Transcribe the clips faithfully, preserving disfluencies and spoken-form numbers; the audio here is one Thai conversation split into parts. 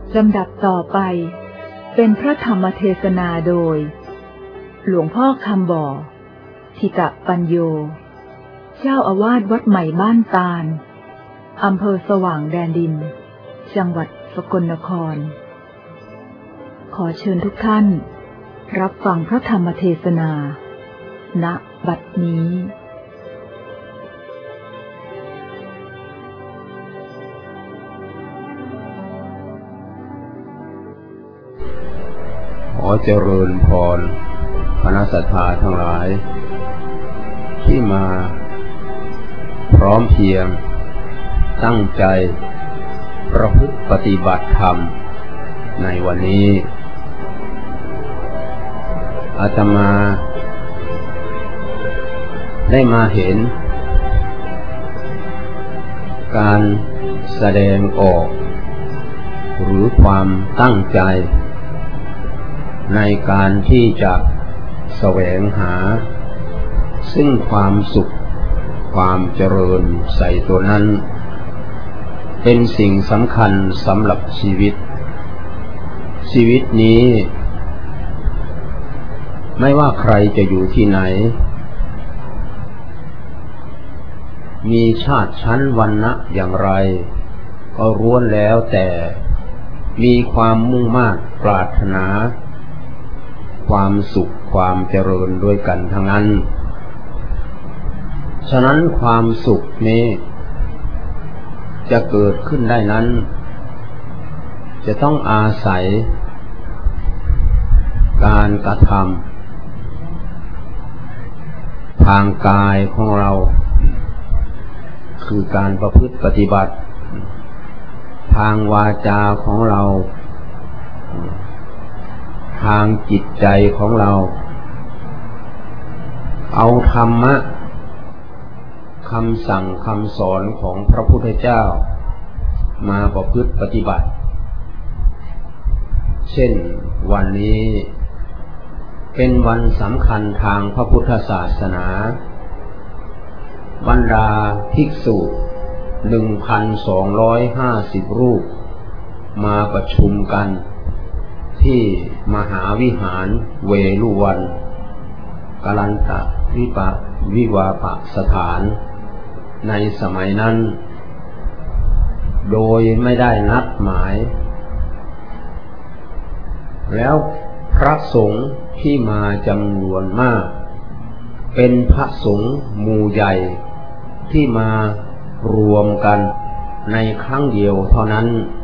ลำดับต่อไปเป็นพระธรรมเทศนาโดยหลวงพ่อคำบ่อทิตปัญโยเจ้าอาวาสวัดใหม่บ้านตาลอำเภอสว่างแดนดินจังหวัดสกลนครขอเชิญทุกท่านรับฟังพระธรรมเทศนาณบัดนี้ขอเจริญพรคณะศรัทธาทั้งหลายที่มาพร้อมเพรียงตั้งใจประพฤติปฏิบัติธรรมในวันนี้อาตมาได้มาเห็นการแสดงออกหรือความตั้งใจในการที่จะแสวงหาซึ่งความสุขความเจริญใส่ตัวนั้นเป็นสิ่งสำคัญสำหรับชีวิตชีวิตนี้ไม่ว่าใครจะอยู่ที่ไหนมีชาติชั้นวรรณะอย่างไรก็ล้วนแล้วแต่มีความมุ่งมา่ปรารถนาความสุขความเจริญด้วยกันทั้งนั้นฉะนั้นความสุขนี้จะเกิดขึ้นได้นั้นจะต้องอาศัยการกระทำทางกายของเราคือการประพฤติปฏิบัติทางวาจาของเราทางจิตใจของเราเอาธรรมะคำสั่งคำสอนของพระพุทธเจ้ามาประพฤติปฏิบัติเช่นวันนี้เป็นวันสำคัญทางพระพุทธศาสนาบรรดาภิกษุ หนึ่งพันสองร้อยห้าสิบ รูปมาประชุมกันที่มหาวิหารเวฬุวันกลันตวิปะวิวาปสถานในสมัยนั้นโดยไม่ได้นัดหมายแล้วพระสงฆ์ที่มาจำนวนมากเป็นพระสงฆ์หมู่ใหญ่ที่มารวมกันในครั้งเดียวเท่านั้น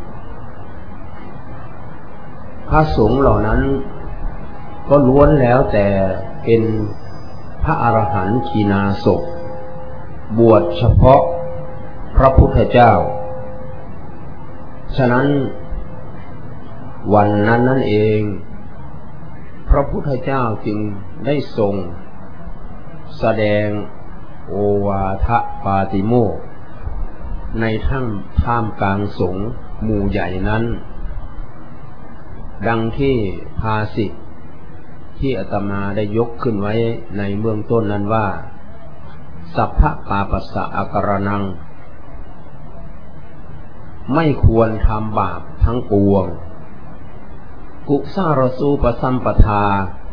พระสงฆ์เหล่านั้นก็ล้วนแล้วแต่เป็นพระอรหันต์ขีณาสพบวชเฉพาะพระพุทธเจ้าฉะนั้นวันนั้นนั่นเองพระพุทธเจ้าจึงได้ทรงแสดงโอวาทปาติโมกข์ในท่ามท่ามกลางสงฆ์หมู่ใหญ่นั้นดังที่ภาษิตที่อาตมาได้ยกขึ้นไว้ในเบื้องต้นนั้นว่าสัพพะปาปัสสะอาการนังไม่ควรทำบาปทั้งปวงกุสารสูปสัมปทา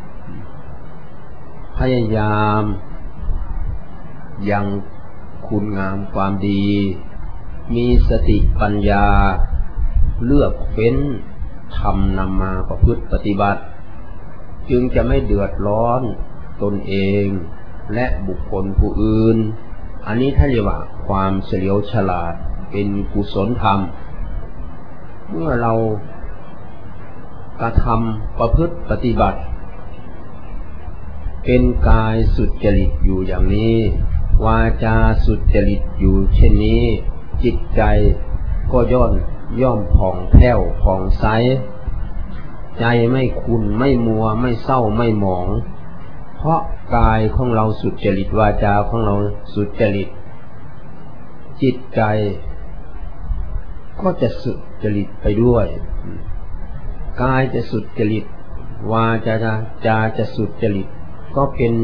พยายามยังคุณงามความดีมีสติปัญญาเลือกเฟ้นทำนำมาประพฤติปฏิบัติจึงจะไม่เดือดร้อนตนเองและบุคคลผู้อื่นอันนี้ท่านเรียกว่าความเฉลียวฉลาดเป็นกุศลธรรมเมื่อเรากระทำประพฤติปฏิบัติเป็นกายสุจริตอยู่อย่างนี้วาจาสุจริตอยู่เช่นนี้จิตใจก็ย่อนย่อมผ่องแผ้วผ่องใสใจไม่ขุ่นไม่มัวไม่เศร้าไม่หมองเพราะกายของเราสุจริตวาจาของเราสุจริตจิตใจก็จะสุจริตไปด้วยกายจะสุจริตวาจาจาจะสุจริตก็เป็น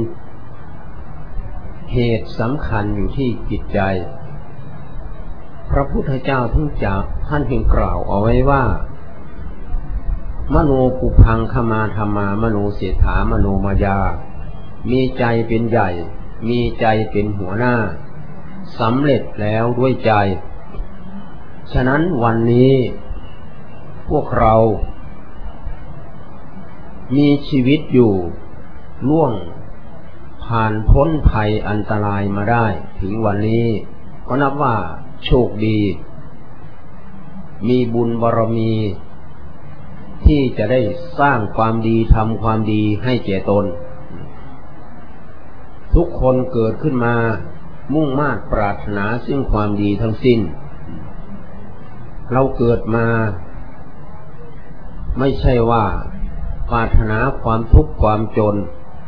เหตุสำคัญอยู่ที่จิตใจพระพุทธเจ้าท่านจะท่านเพียงกล่าวเอาไว้ว่ามโนปุพังขมาธรรมามโนเสถามโนมายามีใจเป็นใหญ่มีใจเป็นหัวหน้าสำเร็จแล้วด้วยใจฉะนั้นวันนี้พวกเรามีชีวิตอยู่ล่วงผ่านพ้นภัยอันตรายมาได้ถึงวันนี้ก็นับว่าโชคดีมีบุญบารมีที่จะได้สร้างความดีทำความดีให้แก่ตนทุกคนเกิดขึ้นมามุ่งมา่ปรารถนาซึ่งความดีทั้งสิ้นเราเกิดมาไม่ใช่ว่าปรารถนาความทุกข์ความจน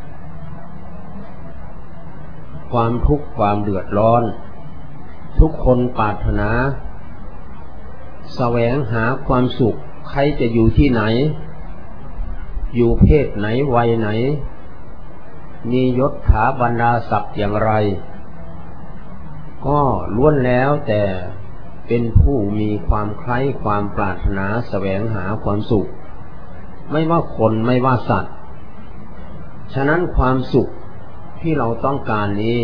ความทุกข์ความเดือดร้อนทุกคนปรารถนาแสวงหาความสุขใครจะอยู่ที่ไหนอยู่เพศไหนวัยไหนมียศถาบรรดาศักดิ์อย่างไรก็ล้วนแล้วแต่เป็นผู้มีความใคร่ความปรารถนาแสวงหาความสุขไม่ว่าคนไม่ว่าสัตว์ฉะนั้นความสุขที่เราต้องการนี้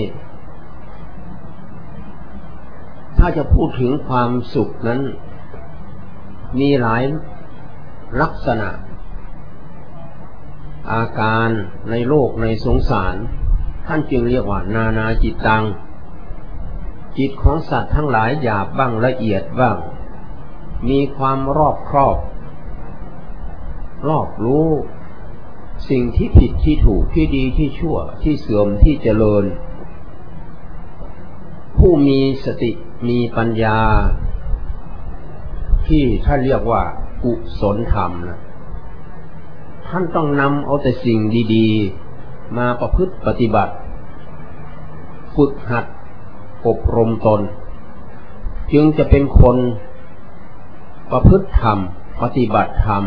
ถ้าจะพูดถึงความสุขนั้นมีหลายลักษณะอาการในโลกในสงสารท่านจึงเรียกว่านานาจิตตังจิตของสัตว์ทั้งหลายหยาบบ้างละเอียดบ้างมีความรอบครอบรอบรู้สิ่งที่ผิดที่ถูกที่ดีที่ชั่วที่เสื่อมที่เจริญผู้มีสติมีปัญญาที่ท่านเรียกว่ากุศลธรรมนะท่านต้องนำเอาแต่สิ่งดีๆมาประพฤติปฏิบัติฝึกหัดอบรมตนจึงจะเป็นคนประพฤติธรรมปฏิบัติธรรม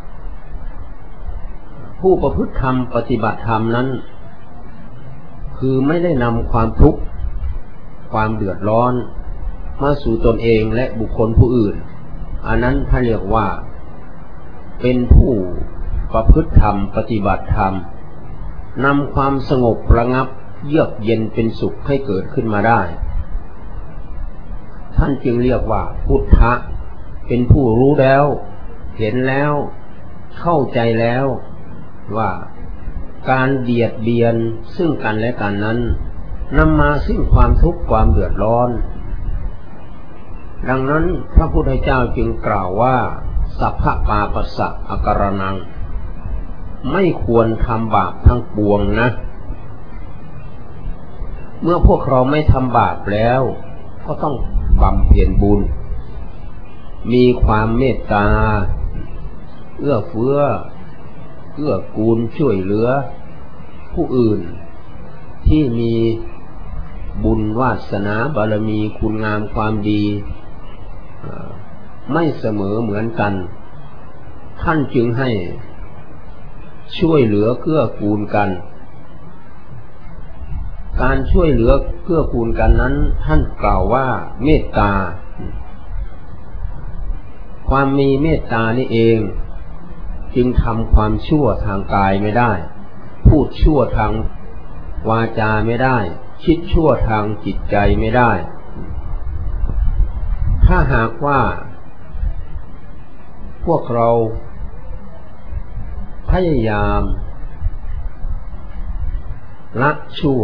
ผู้ประพฤติธรรมปฏิบัติธรรมนั้นคือไม่ได้นำความทุกข์ความเดือดร้อนมาสู่ตนเองและบุคคลผู้อื่นอันนั้นท่านเรียกว่าเป็นผู้ประพฤติธรรมปฏิบัติธรรมนำความสงบระงับเยือกเย็นเป็นสุขให้เกิดขึ้นมาได้ท่านจึงเรียกว่าพุทธะเป็นผู้รู้แล้วเห็นแล้วเข้าใจแล้วว่าการเบียดเบียนซึ่งกันและกันนั้นนำมาซึ่งความทุกข์ความเดือดร้อนดังนั้นพระพุทธเจ้าจึงกล่าวว่าสัพพะปาปัสสะอการนังไม่ควรทำบาปทั้งปวงนะเมื่อพวกเราไม่ทำบาปแล้วก็ต้องบำเพ็ญบุญมีความเมตตาเอื้อเฟื้อเอื้อกูลช่วยเหลือผู้อื่นที่มีบุญวาสนาบารมีคุณงามความดีไม่เสมอเหมือนกันท่านจึงให้ช่วยเหลือเกื้อกูลกันการช่วยเหลือเกื้อกูลกันนั้นท่านกล่าวว่าเมตตาความมีเมตตานี่เองจึงทำความชั่วทางกายไม่ได้พูดชั่วทางวาจาไม่ได้คิดชั่วทางจิตใจไม่ได้ถ้าหากว่าพวกเราพยายามละชั่ว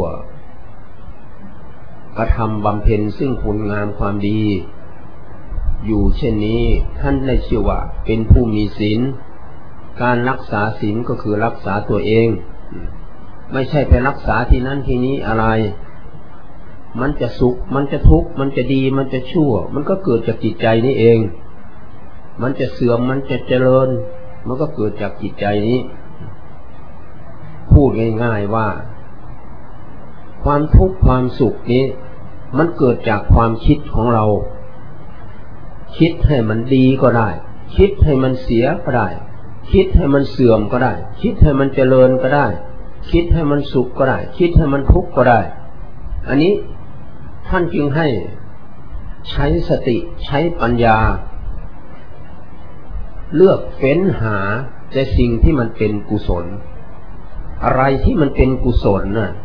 กระทำบำเพ็ญซึ่งคุณงามความดีอยู่เช่นนี้ท่านได้ชื่อว่าเป็นผู้มีศีลการรักษาศีลก็คือรักษาตัวเองไม่ใช่ไปรักษาที่นั่นที่นี้อะไรมันจะสุขมันจะทุกข์มันจะดีมันจะชั่วมันก็เกิดจากจิตใจนี่เองมันจะเสื่อมมันจะเจริญมันก็เกิดจากจิตใจนี้พูดง่ายๆว่าความทุกข์ความสุขนี้มันเกิดจากความคิดของเราคิดให้มันดีก็ได้คิดให้มันเสียก็ได้คิดให้มันเสื่อมก็ได้คิดให้มันเจริญก็ได้คิดให้มันสุขก็ได้คิดให้มันทุกข์ก็ได้อันนี้ท่านจึงให้ใช้สติใช้ปัญญาเลือกเฟ้นหาแต่สิ่งที่มันเป็นกุศลอะไรที่มันเป็นกุศลน่ะ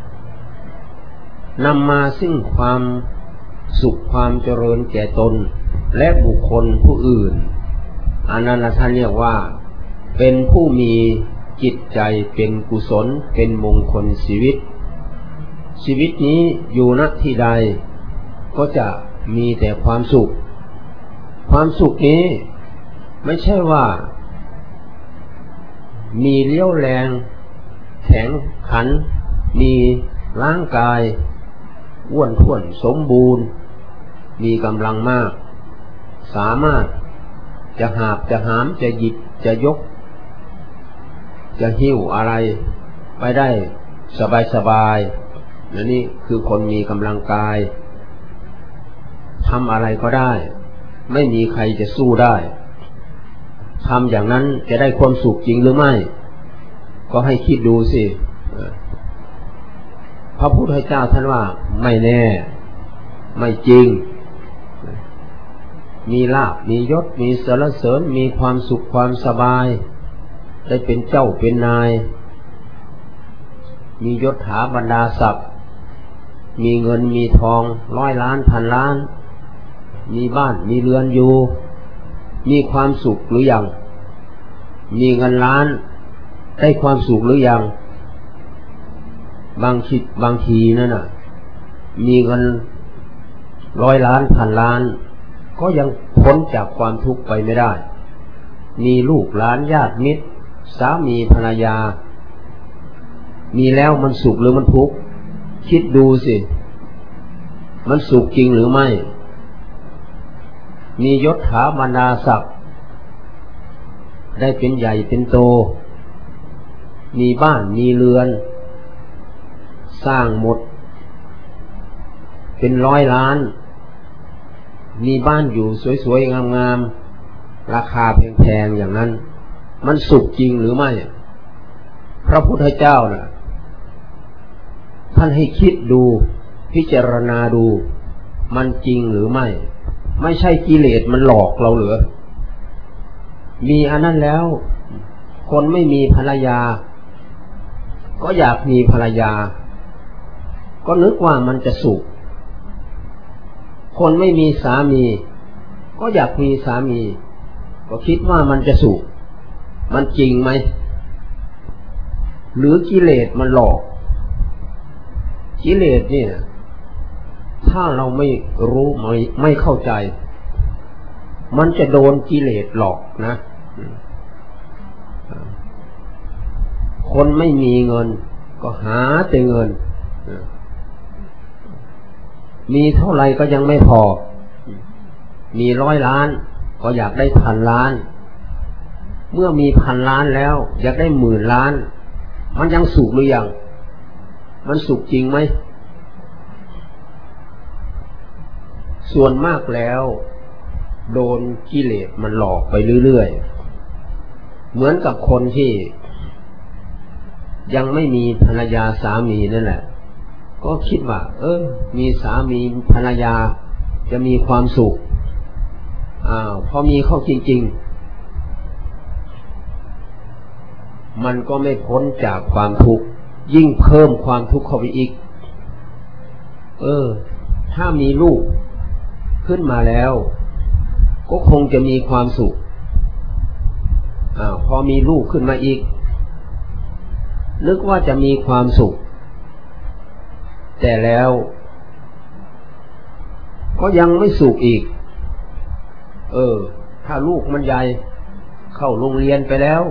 นำมาซึ่งความสุขความเจริญแก่ตนและบุคคลผู้อื่นอันนั้นท่านเรียกว่าเป็นผู้มีจิตใจเป็นกุศลเป็นมงคลชีวิตชีวิตนี้อยู่ณที่ใดก็จะมีแต่ความสุขความสุขนี้ไม่ใช่ว่ามีเลี้ยวแรงแข็งขันมีร่างกายอ้วนท้วนสมบูรณ์มีกำลังมากสามารถจะหาบจะหามจะหยิบจะยกจะหิ้วอะไรไปได้สบายๆและนี่คือคนมีกำลังกายทำอะไรก็ได้ไม่มีใครจะสู้ได้ทำอย่างนั้นจะได้ความสุขจริงหรือไม่ก็ให้คิดดูสิพระพุทธเจ้าท่านว่าไม่แน่ไม่จริงมีลาภมียศมีสรรเสริญมีความสุขความสบายได้เป็นเจ้าเป็นนายมียศถาบรรดาศักดิ์มีเงินมีทองร้อยล้านพันล้านมีบ้านมีเรือนอยู่มีความสุขหรือยังมีเงินล้านได้ความสุขหรือยังบางทีบางทีนั่นน่ะมีเงินร้อยล้านพันล้านก็ยังพ้นจากความทุกข์ไปไม่ได้มีลูกหลานญาติมิตรสามีภรรยามีแล้วมันสุขหรือมันทุกข์คิดดูสิมันสุขจริงหรือไม่มียศถาบรรดาศักดิ์ได้เป็นใหญ่เป็นโตมีบ้านมีเรือนสร้างหมดเป็นร้อยล้านมีบ้านอยู่สวยๆงามๆราคาแพงๆอย่างนั้นมันสุขจริงหรือไม่พระพุทธเจ้าน่ะท่านให้คิดดูพิจารณาดูมันจริงหรือไม่ไม่ใช่กิเลสมันหลอกเราเหรอมีอันนั้นแล้วคนไม่มีภรรยาก็อยากมีภรรยาก็นึกว่ามันจะสุขคนไม่มีสามีก็อยากมีสามีก็คิดว่ามันจะสุขมันจริงไหมหรือกิเลสมันหลอกกิเลสเนี่ยถ้าเราไม่รู้ไม่ไม่เข้าใจมันจะโดนกิเลสหลอกนะคนไม่มีเงินก็หาแต่เงินมีเท่าไรก็ยังไม่พอมีร้อยล้านก็อยากได้พันล้านเมื่อมีพันล้านแล้วอยากได้หมื่นล้านมันยังสุขหรือยังมันสุขจริงไหมส่วนมากแล้วโดนกิเลสมันหลอกไปเรื่อยๆเหมือนกับคนที่ยังไม่มีภรรยาสามีนั่นแหละก็คิดว่าเออมีสามีภรรยาจะมีความสุขอ้าวพอมีเข้าจริงๆมันก็ไม่พ้นจากความทุกข์ยิ่งเพิ่มความทุกข์เข้าไปอีกเออถ้ามีลูกขึ้นมาแล้วก็คงจะมีความสุขอ้าวพอมีลูกขึ้นมาอีกนึกว่าจะมีความสุขแต่แล้วก็ยังไม่สุขอีกเออถ้าลูกมันใหญ่เข้าโรงเรียนไปแล้ว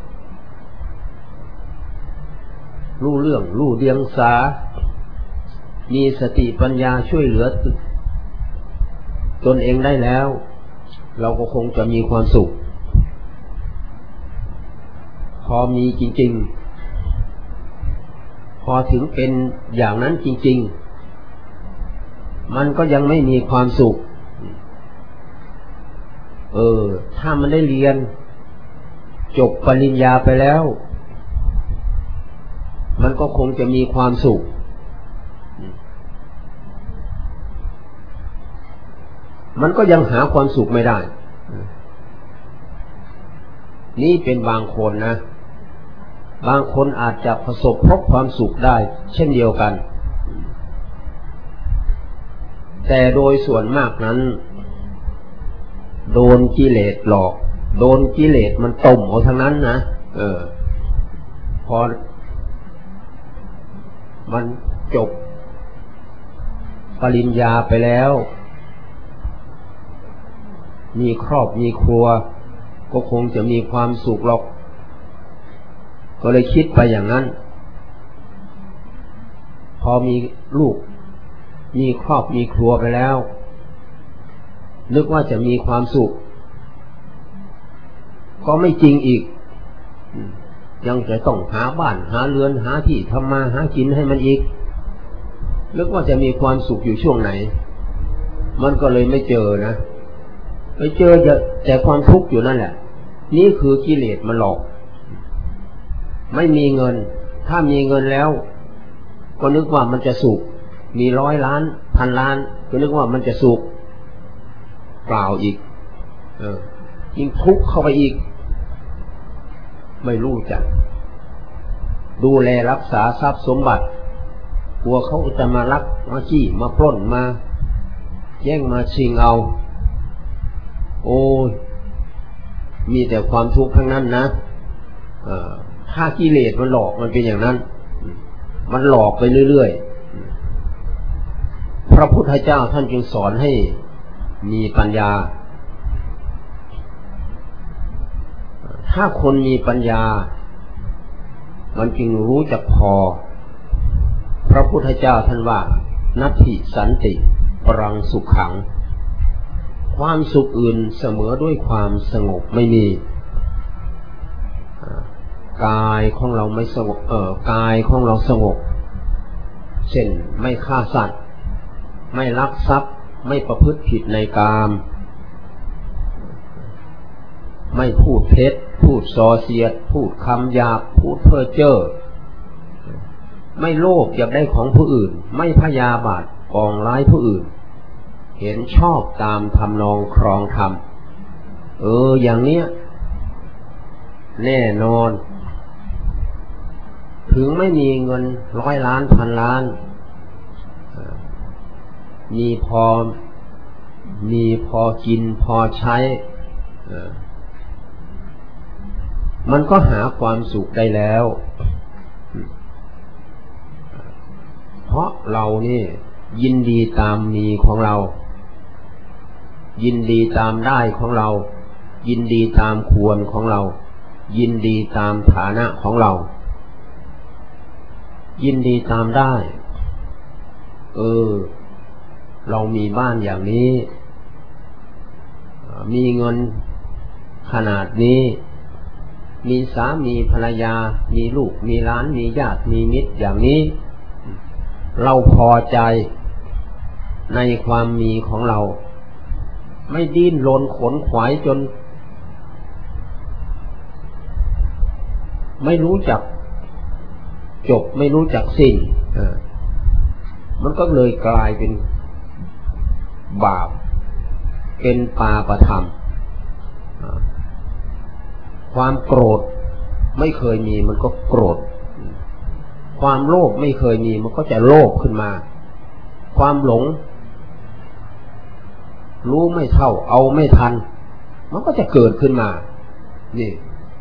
รู้เรื่องรู้เดียงสามีสติปัญญาช่วยเหลือตนเองได้แล้วเราก็คงจะมีความสุขพอมีจริงๆพอถึงเป็นอย่างนั้นจริงๆมันก็ยังไม่มีความสุขเออถ้ามันได้เรียนจบปริญญาไปแล้วมันก็คงจะมีความสุขมันก็ยังหาความสุขไม่ได้นี่เป็นบางคนนะบางคนอาจจะประสบพบความสุขได้เช่นเดียวกันแต่โดยส่วนมากนั้นโดนกิเลสหลอกโดนกิเลสมันต้มเอาทั้งนั้นนะเออพอมันจบปริญญาไปแล้วมีครอบมีครัวก็คงจะมีความสุขหรอกก็เลยคิดไปอย่างนั้นพอมีลูกมีครอบมีครัวไปแล้วนึกว่าจะมีความสุขก็ไม่จริงอีกยังจะต้องหาบ้านหาเรือนหาที่ทำมาหากินให้มันอีกนึกว่าจะมีความสุขอยู่ช่วงไหนมันก็เลยไม่เจอนะไปเจอแต่ความทุกข์อยู่นั่นแหละนี่คือกิเลสมันหลอกไม่มีเงินถ้ามีเงินแล้วก็นึกว่ามันจะสุขมีร้อยล้านพันล้านก็นึกว่ามันจะสุขเปล่าอีกเออยิ่งทุกข์เข้าไปอีกไม่รู้จักดูแลรักษาทรัพย์สมบัติกลัวเขาจะมาลักมาจี้มาปล้นมาแย่งมาชิงเอาโอ้ยมีแต่ความทุกข์ทั้งนั้นนะเอ่อถ้ากิเลสมันหลอกมันเป็นอย่างนั้นมันหลอกไปเรื่อยๆพระพุทธเจ้าท่านจึงสอนให้มีปัญญาถ้าคนมีปัญญามันจึงรู้จักพอพระพุทธเจ้าท่านว่านัตถิสันติปรังสุขขังความสุขอื่นเสมอด้วยความสงบไม่มีกายของเราไม่สงบเออกายของเราสงบเช่นไม่ฆ่าสัตว์ไม่ลักทรัพย์ไม่ประพฤติผิดในกามไม่พูดเท็จพูดส่อเสียดพูดคำหยาบพูดเพ้อเจ้อไม่โลภอยากได้ของผู้อื่นไม่พยาบาทปองร้ายผู้อื่นเห็นชอบตามทำนองครองธรรมเอออย่างเนี้ยแน่นอนถึงไม่มีเงินร้อยล้านพันล้านมีพอมีพอกินพอใช้มันก็หาความสุขได้แล้วเพราะเรานี่ยินดีตามมีของเรายินดีตามได้ของเรายินดีตามควรของเรายินดีตามฐานะของเรายินดีตามได้เออเรามีบ้านอย่างนี้มีเงินขนาดนี้มีสามีภรรยามีลูกมีหลานมีญาติมีมิตรอย่างนี้เราพอใจในความมีของเราไม่ดิ้นรนขนขวายจนไม่รู้จักจบไม่รู้จักสิ้นมันก็เลยกลายเป็นบาปเป็นปาปธรรมความโกรธไม่เคยมีมันก็โกรธความโลภไม่เคยมีมันก็จะโลภขึ้นมาความหลงรู้ไม่เท่าเอาไม่ทันมันก็จะเกิดขึ้นมานี่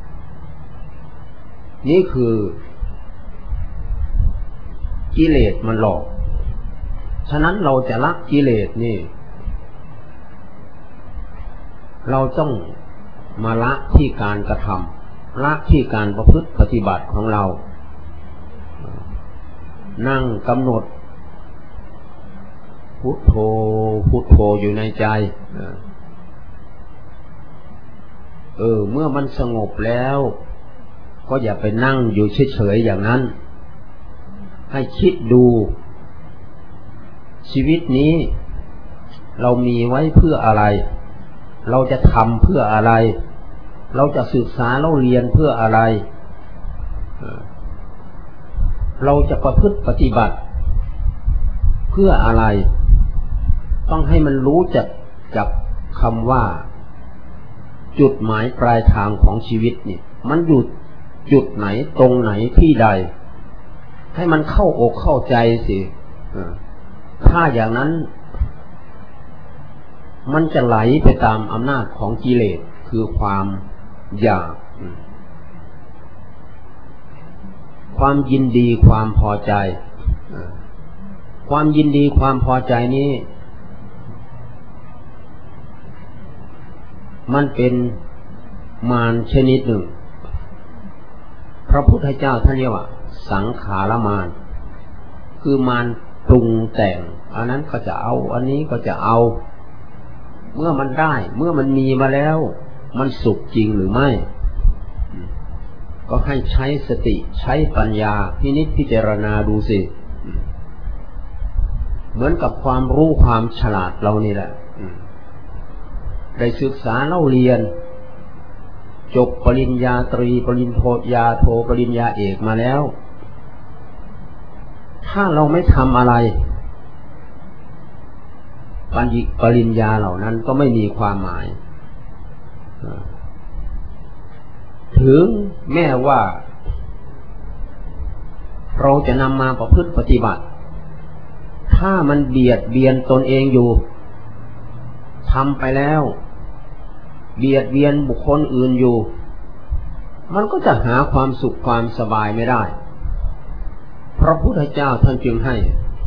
นี่คือกิเลสมันหลอกฉะนั้นเราจะละกิเลสนี่เราต้องมาละที่การกระทำละที่การประพฤติปฏิบัติของเรานั่งกำหนดพุทโธพุทโธอยู่ในใจเออเมื่อมันสงบแล้วก็อย่าไปนั่งอยู่เฉยๆอย่างนั้นให้คิดดูชีวิตนี้เรามีไว้เพื่ออะไรเราจะทำเพื่ออะไรเราจะศึกษาเราเรียนเพื่ออะไรเราจะประพฤติปฏิบัติเพื่ออะไรต้องให้มันรู้จักจากคำว่าจุดหมายปลายทางของชีวิตนี่มันอยู่จุดไหนตรงไหนที่ใดให้มันเข้าอกเข้าใจสิถ้าอย่างนั้นมันจะไหลไปตามอำนาจของกิเลสคือความอยากความยินดีความพอใจความยินดีความพอใจนี้มันเป็นมารชนิดหนึ่งพระพุทธเจ้าท่านเรียกว่าสังขารมารคือมารปรุงแต่งอันนั้นก็จะเอาอันนี้ก็จะเอาเมื่อมันได้เมื่อมันมีมาแล้วมันสุขจริงหรือไม่ก็ให้ใช้สติใช้ปัญญาพินิจพิจารณาดูสิเหมือนกับความรู้ความฉลาดเรานี่แหละได้ศึกษาเล่าเรียนจบปริญญาตรีปริญญาโทปริญญาเอกมาแล้วถ้าเราไม่ทำอะไรปริญญาเหล่านั้นก็ไม่มีความหมายถึงแม้ว่าเราจะนำมาประพฤติปฏิบัติถ้ามันเบียดเบียนตนเองอยู่ทำไปแล้วเบียดเบียนบุคคลอื่นอยู่มันก็จะหาความสุขความสบายไม่ได้พระพุทธเจ้าท่านจึงให้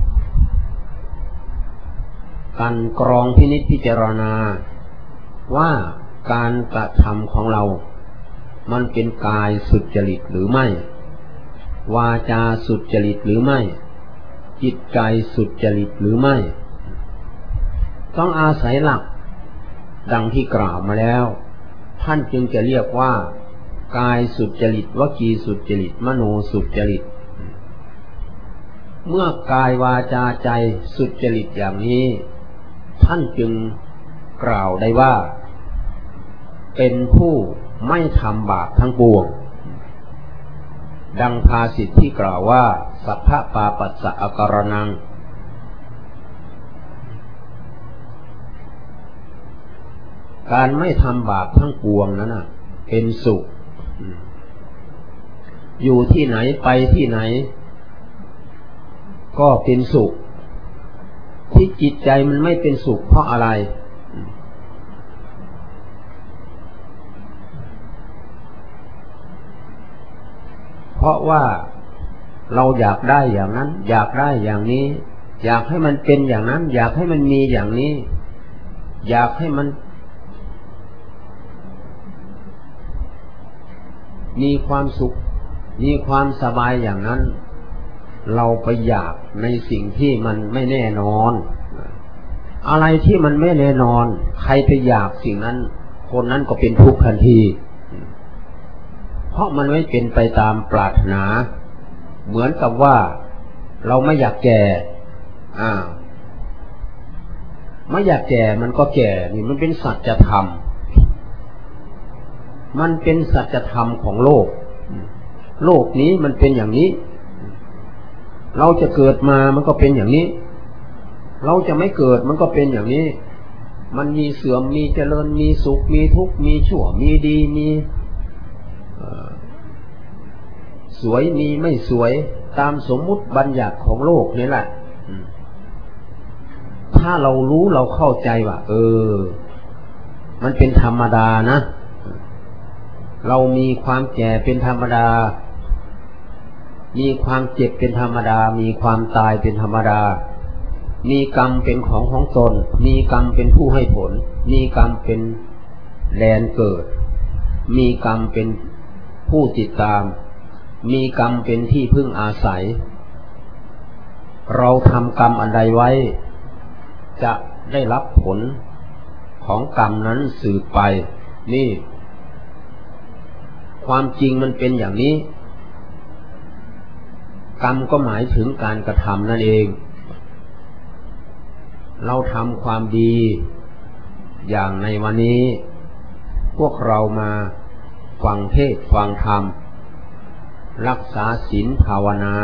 การกรองพินิจพิจารณาว่าการกระทำของเรามันเป็นกายสุจริตหรือไม่วาจาสุจริตหรือไม่จิตใจสุจริตหรือไม่ต้องอาศัยหลักดังที่กล่าวมาแล้วท่านจึงจะเรียกว่ากายสุจริตวจีสุจริตมโนสุจริตเมื่อกายวาจาใจสุจริตอย่างนี้ท่านจึงกล่าวได้ว่าเป็นผู้ไม่ทำบาปทั้งปวงดังภาษิตที่กล่าวว่าสัพพะปาปัสสะอการนังการไม่ทำบาปทั้งปวงนั้นน่ะเป็นสุขอยู่ที่ไหนไปที่ไหนก็เป็นสุขที่จิตใจมันไม่เป็นสุขเพราะอะไรเพราะว่าเราอยากได้อย่างนั้นอยากได้อย่างนี้อยากให้มันเป็นอย่างนั้นอยากให้มันมีอย่างนี้อยากให้มันมีความสุขมีความสบายอย่างนั้นเราไปอยากในสิ่งที่มันไม่แน่นอนอะไรที่มันไม่แน่นอนใครไปอยากสิ่งนั้นคนนั้นก็เป็นทุกข์ทันทีเพราะมันไม่เป็นไปตามปรารถนาเหมือนกับว่าเราไม่อยากแก่อ่าไม่อยากแก่มันก็แก่นี่มันเป็นสัจธรรมมันเป็นสัจธรรมของโลกโลกนี้มันเป็นอย่างนี้เราจะเกิดมามันก็เป็นอย่างนี้เราจะไม่เกิดมันก็เป็นอย่างนี้มันมีเสื่อมมีเจริญมีสุขมีทุกข์มีชั่วมีดีมีสวยมีไม่สวยตามสมมุติบัญญัติของโลกนี่แหละถ้าเรารู้เราเข้าใจว่าเออมันเป็นธรรมดานะเรามีความแก่เป็นธรรมดามีความเจ็บเป็นธรรมดามีความตายเป็นธรรมดามีกรรมเป็นของของตนมีกรรมเป็นผู้ให้ผลมีกรรมเป็นแดนเกิดมีกรรมเป็นผู้ติดตามมีกรรมเป็นที่พึ่งอาศัยเราทำกรรมอันใดไว้จะได้รับผลของกรรมนั้นสืบไปนี่ความจริงมันเป็นอย่างนี้กรรมก็หมายถึงการกระทำนั่นเองเราทำความดีอย่างในวันนี้พวกเรามาฟังเทศน์ฟังธรรมรักษาศีลภาวนา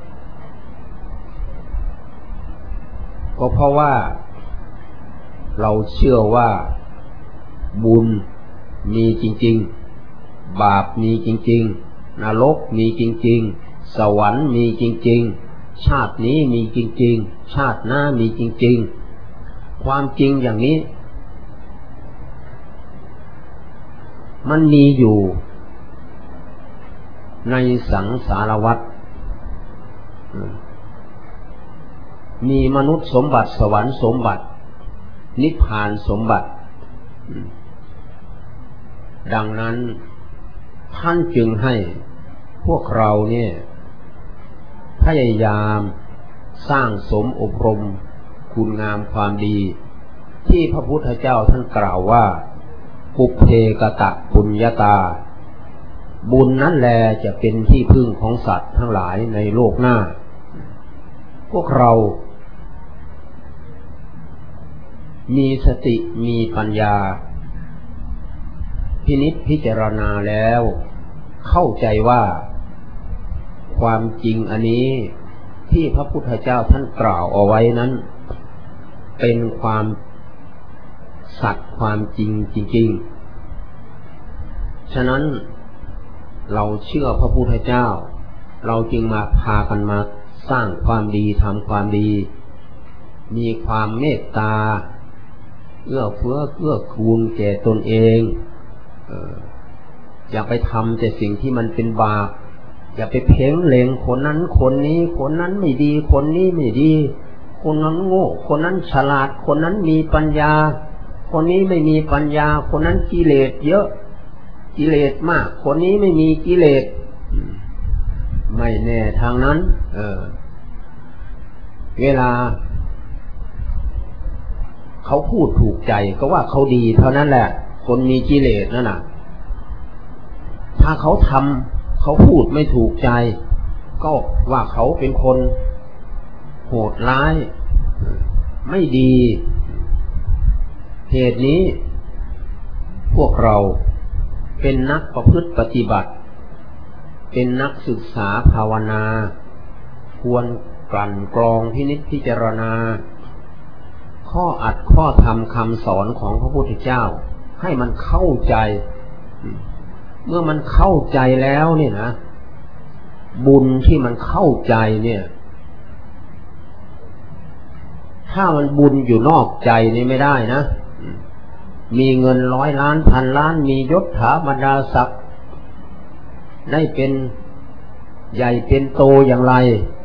ก็เพราะว่าเราเชื่อว่าบุญมีจริงๆบาปมีจริงๆนรกมีจริงๆสวรรค์มีจริงๆชาตินี้มีจริงๆชาติหน้ามีจริงๆความจริงอย่างนี้มันมีอยู่ในสังสารวัฏมีมนุษย์สมบัติสวรรค์สมบัตินิพพานสมบัติดังนั้นท่านจึงให้พวกเราเนี่ยพยายามสร้างสมอบรมคุณงามความดีที่พระพุทธเจ้าท่านกล่าวว่าปุพเพกตะปุญญาตาบุญนั้นแลจะเป็นที่พึ่งของสัตว์ทั้งหลายในโลกหน้าพวกเรามีสติมีปัญญาพินิจพิจารณาแล้วเข้าใจว่าความจริงอันนี้ที่พระพุทธเจ้าท่านกล่าวเอาไว้นั้นเป็นความสัตย์ความจริงจริงๆฉะนั้นเราเชื่อพระพุทธเจ้าเราจึงมาพากันมาสร้างความดีทำความดีมีความเมตตาเอื้อเฟื้อเกื้อกูลแก่ตนเองเอ่ออย่าไปทำแต่สิ่งที่มันเป็นบาปอย่าไปเพ่งเล็งคนนั้นคนนี้คนนั้นไม่ดีคนนี้ไม่ดีคนนั้นโง่คนนั้นฉลาดคนนั้นมีปัญญาคนนี้ไม่มีปัญญาคนนั้นกิเลสเยอะกิเลสมากคนนี้ไม่มีกิเลสไม่แน่ทางนั้นเออเวลาเขาพูดถูกใจก็ว่าเขาดีเท่านั้นแหละคนมีกิเลสนั่นน่ะถ้าเขาทำเขาพูดไม่ถูกใจก็ว่าเขาเป็นคนโหดร้ายไม่ดีเหตุนี้พวกเราเป็นนักประพฤติปฏิบัติเป็นนักศึกษาภาวนาควรกลั่นกรองพินิจพิจารณาข้ออัดข้อธรรมคำสอนของพระพุทธเจ้าให้มันเข้าใจเมื่อมันเข้าใจแล้วเนี่ยนะบุญที่มันเข้าใจเนี่ยถ้ามันบุญอยู่นอกใจนี่ไม่ได้นะมีเงินร้อยล้านพันล้านมียศถาบรรดาศักดิ์ได้เป็นใหญ่เป็นโตอย่างไร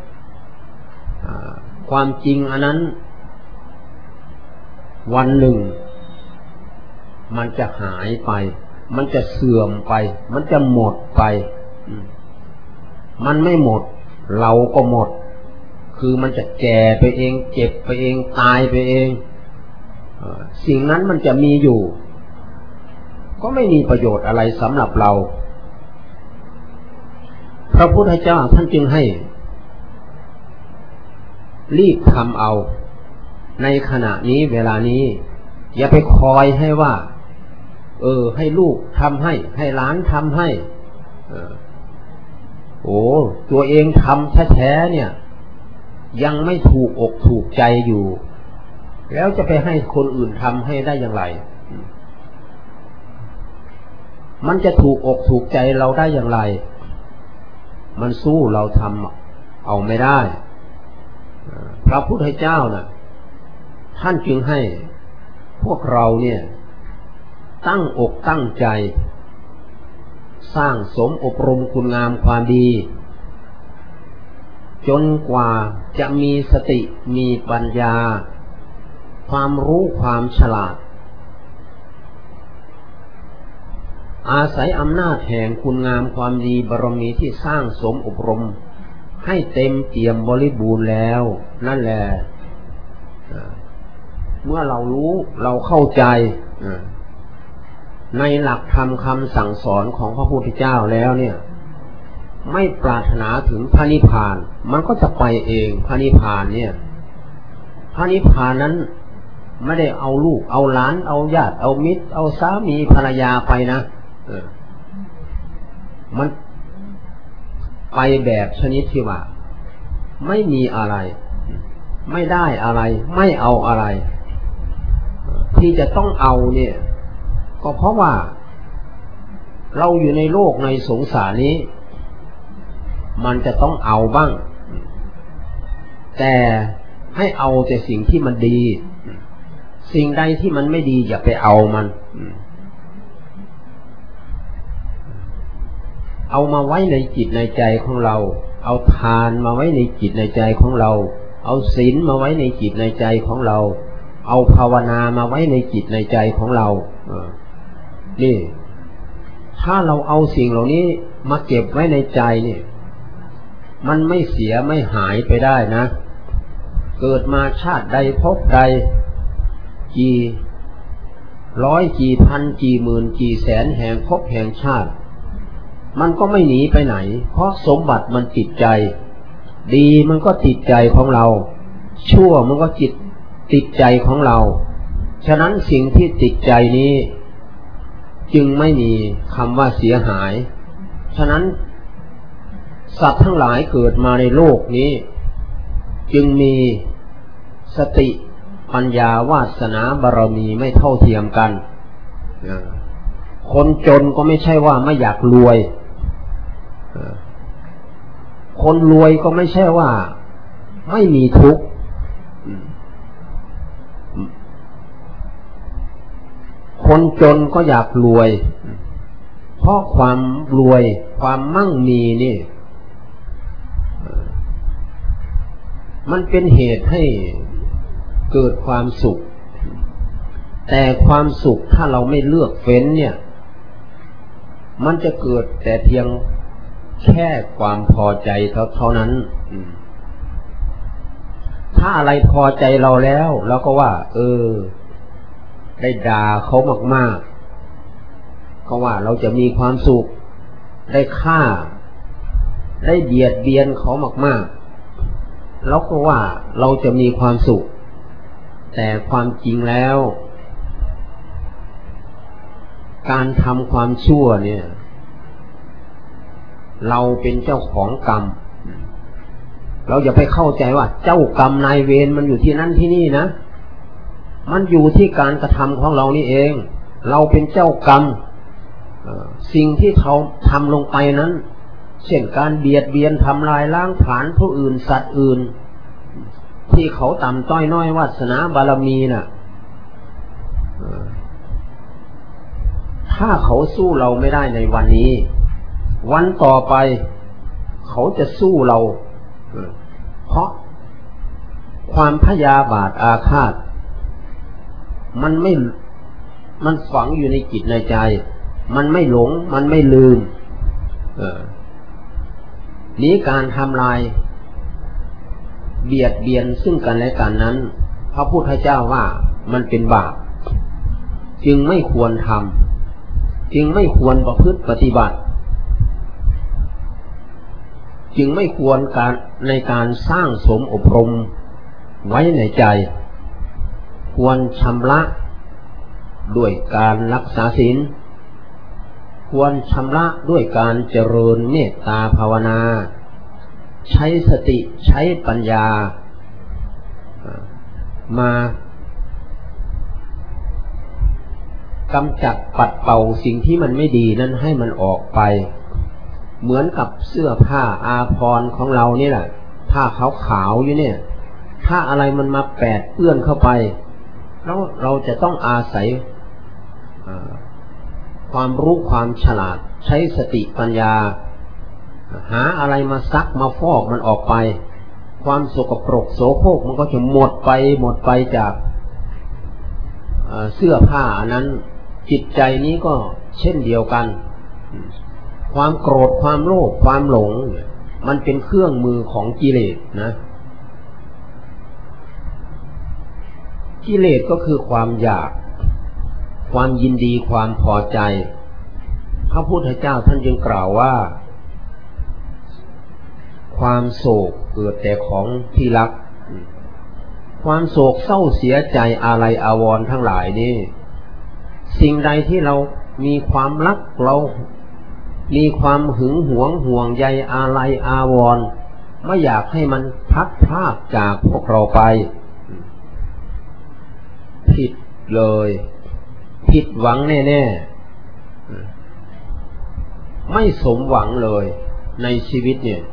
ความจริงอันนั้นวันหนึ่งมันจะหายไปมันจะเสื่อมไปมันจะหมดไปมันไม่หมดเราก็หมดคือมันจะแก่ไปเองเจ็บไปเองตายไปเองสิ่งนั้นมันจะมีอยู่ก็ไม่มีประโยชน์อะไรสำหรับเราพระพุทธเจ้าท่านจึงให้รีบทำเอาในขณะนี้เวลานี้อย่าไปคอยให้ว่าเออให้ลูกทำให้ให้หลานทำให้เออโอ้ตัวเองทำแท้ๆเนี่ยยังไม่ถูกอกถูกใจอยู่แล้วจะไปให้คนอื่นทำให้ได้อย่างไรมันจะถูกอกถูกใจเราได้อย่างไรมันสู้เราทำเอาไม่ได้พระพุทธเจ้าน่ะท่านจึงให้พวกเราเนี่ยตั้งอกตั้งใจสร้างสมอบรมคุณงามความดีจนกว่าจะมีสติมีปัญญาความรู้ความฉลาดอาศัยอำนาจแห่งคุณงามความดีบารมีที่สร้างสมอบรมให้เต็มเปี่ยมบริบูรณ์แล้วนั่นแหละเมื่อเรารู้เราเข้าใจในหลักธรรมคำสั่งสอนของพระพุทธเจ้าแล้วเนี่ยไม่ปรารถนาถึงพระนิพพานมันก็จะไปเองพระนิพพานเนี่ยพระนิพพานนั้นไม่ได้เอาลูกเอาหลานเอาญาติเอามิตรเอาสามีภรรยาไปนะเออมันไปแบบชนิดที่ว่าไม่มีอะไรไม่ได้อะไรไม่เอาอะไรที่จะต้องเอาเนี่ยก็เพราะว่าเราอยู่ในโลกในสงสารนี้มันจะต้องเอาบ้างแต่ให้เอาแต่สิ่งที่มันดีสิ่งใดที่มันไม่ดีอย่าไปเอามันเอามาไว้ในจิตในใจของเราเอาทานมาไว้ในจิตในใจของเราเอาศีลมาไว้ในจิตในใจของเราเอาภาวนามาไว้ในจิตในใจของเรานี่ถ้าเราเอาสิ่งเหล่านี้มาเก็บไว้ในใจนี่มันไม่เสียไม่หายไปได้นะเกิดมาชาติใดพบใดกี่ร้อยกี่พันกี่หมื่นกี่แสนแห่งภพแห่งชาติมันก็ไม่หนีไปไหนเพราะสมบัติมันติดใจดีมันก็ติดใจของเราชั่วมันก็จิตติดใจของเราฉะนั้นสิ่งที่ติดใจนี้จึงไม่มีคำว่าเสียหายฉะนั้นสัตว์ทั้งหลายเกิดมาในโลกนี้จึงมีสติปัญญาวาสนาบารมีไม่เท่าเทียมกันคนจนก็ไม่ใช่ว่าไม่อยากรวยคนรวยก็ไม่ใช่ว่าไม่มีทุกข์คนจนก็อยากรวยเพราะความรวยความมั่งมีนี่มันเป็นเหตุให้เกิดความสุขแต่ความสุขถ้าเราไม่เลือกเฟ้นเนี่ยมันจะเกิดแต่เพียงแค่ความพอใจเท่านั้นถ้าอะไรพอใจเราแล้วเราก็ว่าเออได้ด่าเขามากๆก็ว่าเราจะมีความสุขได้ฆ่าได้เบียดเบียนเขามากๆแล้วก็ว่าเราจะมีความสุขแต่ความจริงแล้วการทำความชั่วเนี่ยเราเป็นเจ้าของกรรมเราอย่าไปเข้าใจว่าเจ้ากรรมนายเวรมันอยู่ที่นั่นที่นี่นะมันอยู่ที่การกระทำของเรานี่เองเราเป็นเจ้ากรรมสิ่งที่เขาทำลงไปนั้นเช่นการเบียดเบียนทำลายล้างผลาญผู้อื่นสัตว์อื่นที่เขาต่ำต้อยน้อยวาสนาบารมีน่ะถ้าเขาสู้เราไม่ได้ในวันนี้วันต่อไปเขาจะสู้เราเพราะความพยาบาทอาฆาตมันไม่มันฝังอยู่ในจิตในใจมันไม่หลงมันไม่ลืมนี้การทำลายเบียดเบียนซึ่งกันและกันนั้นพระพุทธเจ้าว่ามันเป็นบาปจึงไม่ควรทำจึงไม่ควรประพฤติปฏิบัติจึงไม่ควรการในการสร้างสมอบรมไว้ในใจควรชำระด้วยการรักษาศีลควรชำระด้วยการเจริญเมตตาภาวนาใช้สติใช้ปัญญามากำจัดปัดเป่าสิ่งที่มันไม่ดีนั้นให้มันออกไปเหมือนกับเสื้อผ้าอาภรณ์ของเรานี่แหละผ้าขาวๆอยู่เนี่ยถ้าอะไรมันมาแปดเปื้อนเข้าไปแล้วเราจะต้องอาศัยความรู้ความฉลาดใช้สติปัญญาหาอะไรมาซักมาฟอกมันออกไปความสกปรกโสโครกมันก็จะหมดไปหมดไปจากเสื้อผ้านั้นจิตใจนี้ก็เช่นเดียวกันความโกรธความโลภความหลงมันเป็นเครื่องมือของกิเลสนะกิเลสก็คือความอยากความยินดีความพอใจพระพุทธเจ้าท่านจึงกล่าวว่าความโศกเกิดแต่ของที่รักความโศกเศร้าเสียใจอาลัยอาวรณ์ทั้งหลายนี่สิ่งใดที่เรามีความรักเรามีความหึงหวงห่วงใยอาลัยอาวรณ์ไม่อยากให้มันพัดพรากจากพวกเราไปผิดเลยผิดหวังแน่ๆไม่สมหวังเลยในชีวิตเนี่ย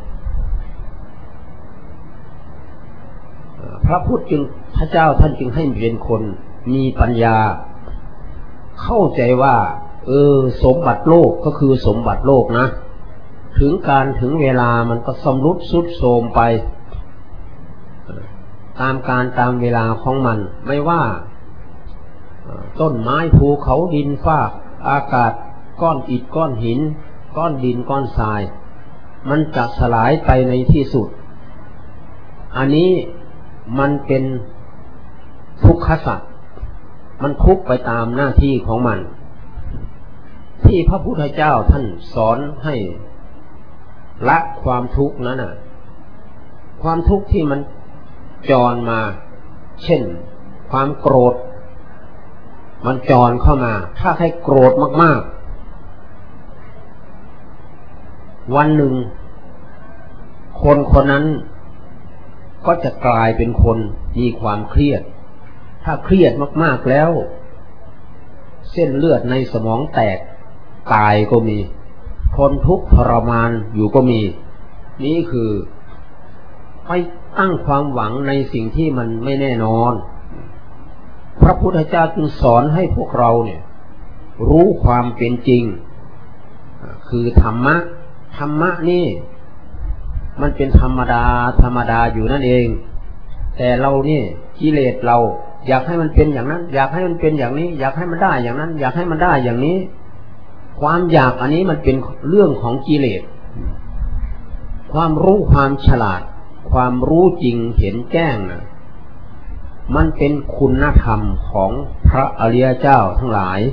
พระพุทธจึงพระเจ้าท่านจึงให้เป็นคนมีปัญญาเข้าใจว่าเออสมบัติโลกก็คือสมบัติโลกนะถึงการถึงเวลามันก็สำรุดทรุดโทรมไปตามการตามเวลาของมันไม่ว่าต้นไม้ภูเขาดินฟ้าอากาศก้อนอิฐก้อนหินก้อนดินก้อนทรายมันจะสลายไปในที่สุดอันนี้มันเป็นทุกขสัจมันทุกไปตามหน้าที่ของมันที่พระพุทธเจ้าท่านสอนให้ละความทุกข์นั้นน่ะความทุกข์ที่มันจรมาเช่นความโกรธมันจรเข้ามาถ้าใครโกรธมากๆวันหนึ่งคนคนนั้นก็จะกลายเป็นคนมีความเครียดถ้าเครียดมากๆแล้วเส้นเลือดในสมองแตกตายก็มีทนทุกข์ทรมานอยู่ก็มีนี่คือไปตั้งความหวังในสิ่งที่มันไม่แน่นอนพระพุทธเจ้าจึงสอนให้พวกเราเนี่ยรู้ความเป็นจริงคือธรรมะธรรมะนี่มันเป็นธรรมดาธรรมดาอยู่นั่นเองแต่เรานี่กิเลสเราอยากให้มันเป็นอย่างนั้นอยากให้มันเป็นอย่างนี้อยากให้มันได้อย่างนั้นอยากให้มันได้อย่างนี้ความอยากอันนี้มันเป็นเรื่องของกิเลสความรู้ความฉลาดความรู้จริงเห็นแจ้งนะมันเป็นคุณธรรมของพระอริยเจ้าทั้งหลาย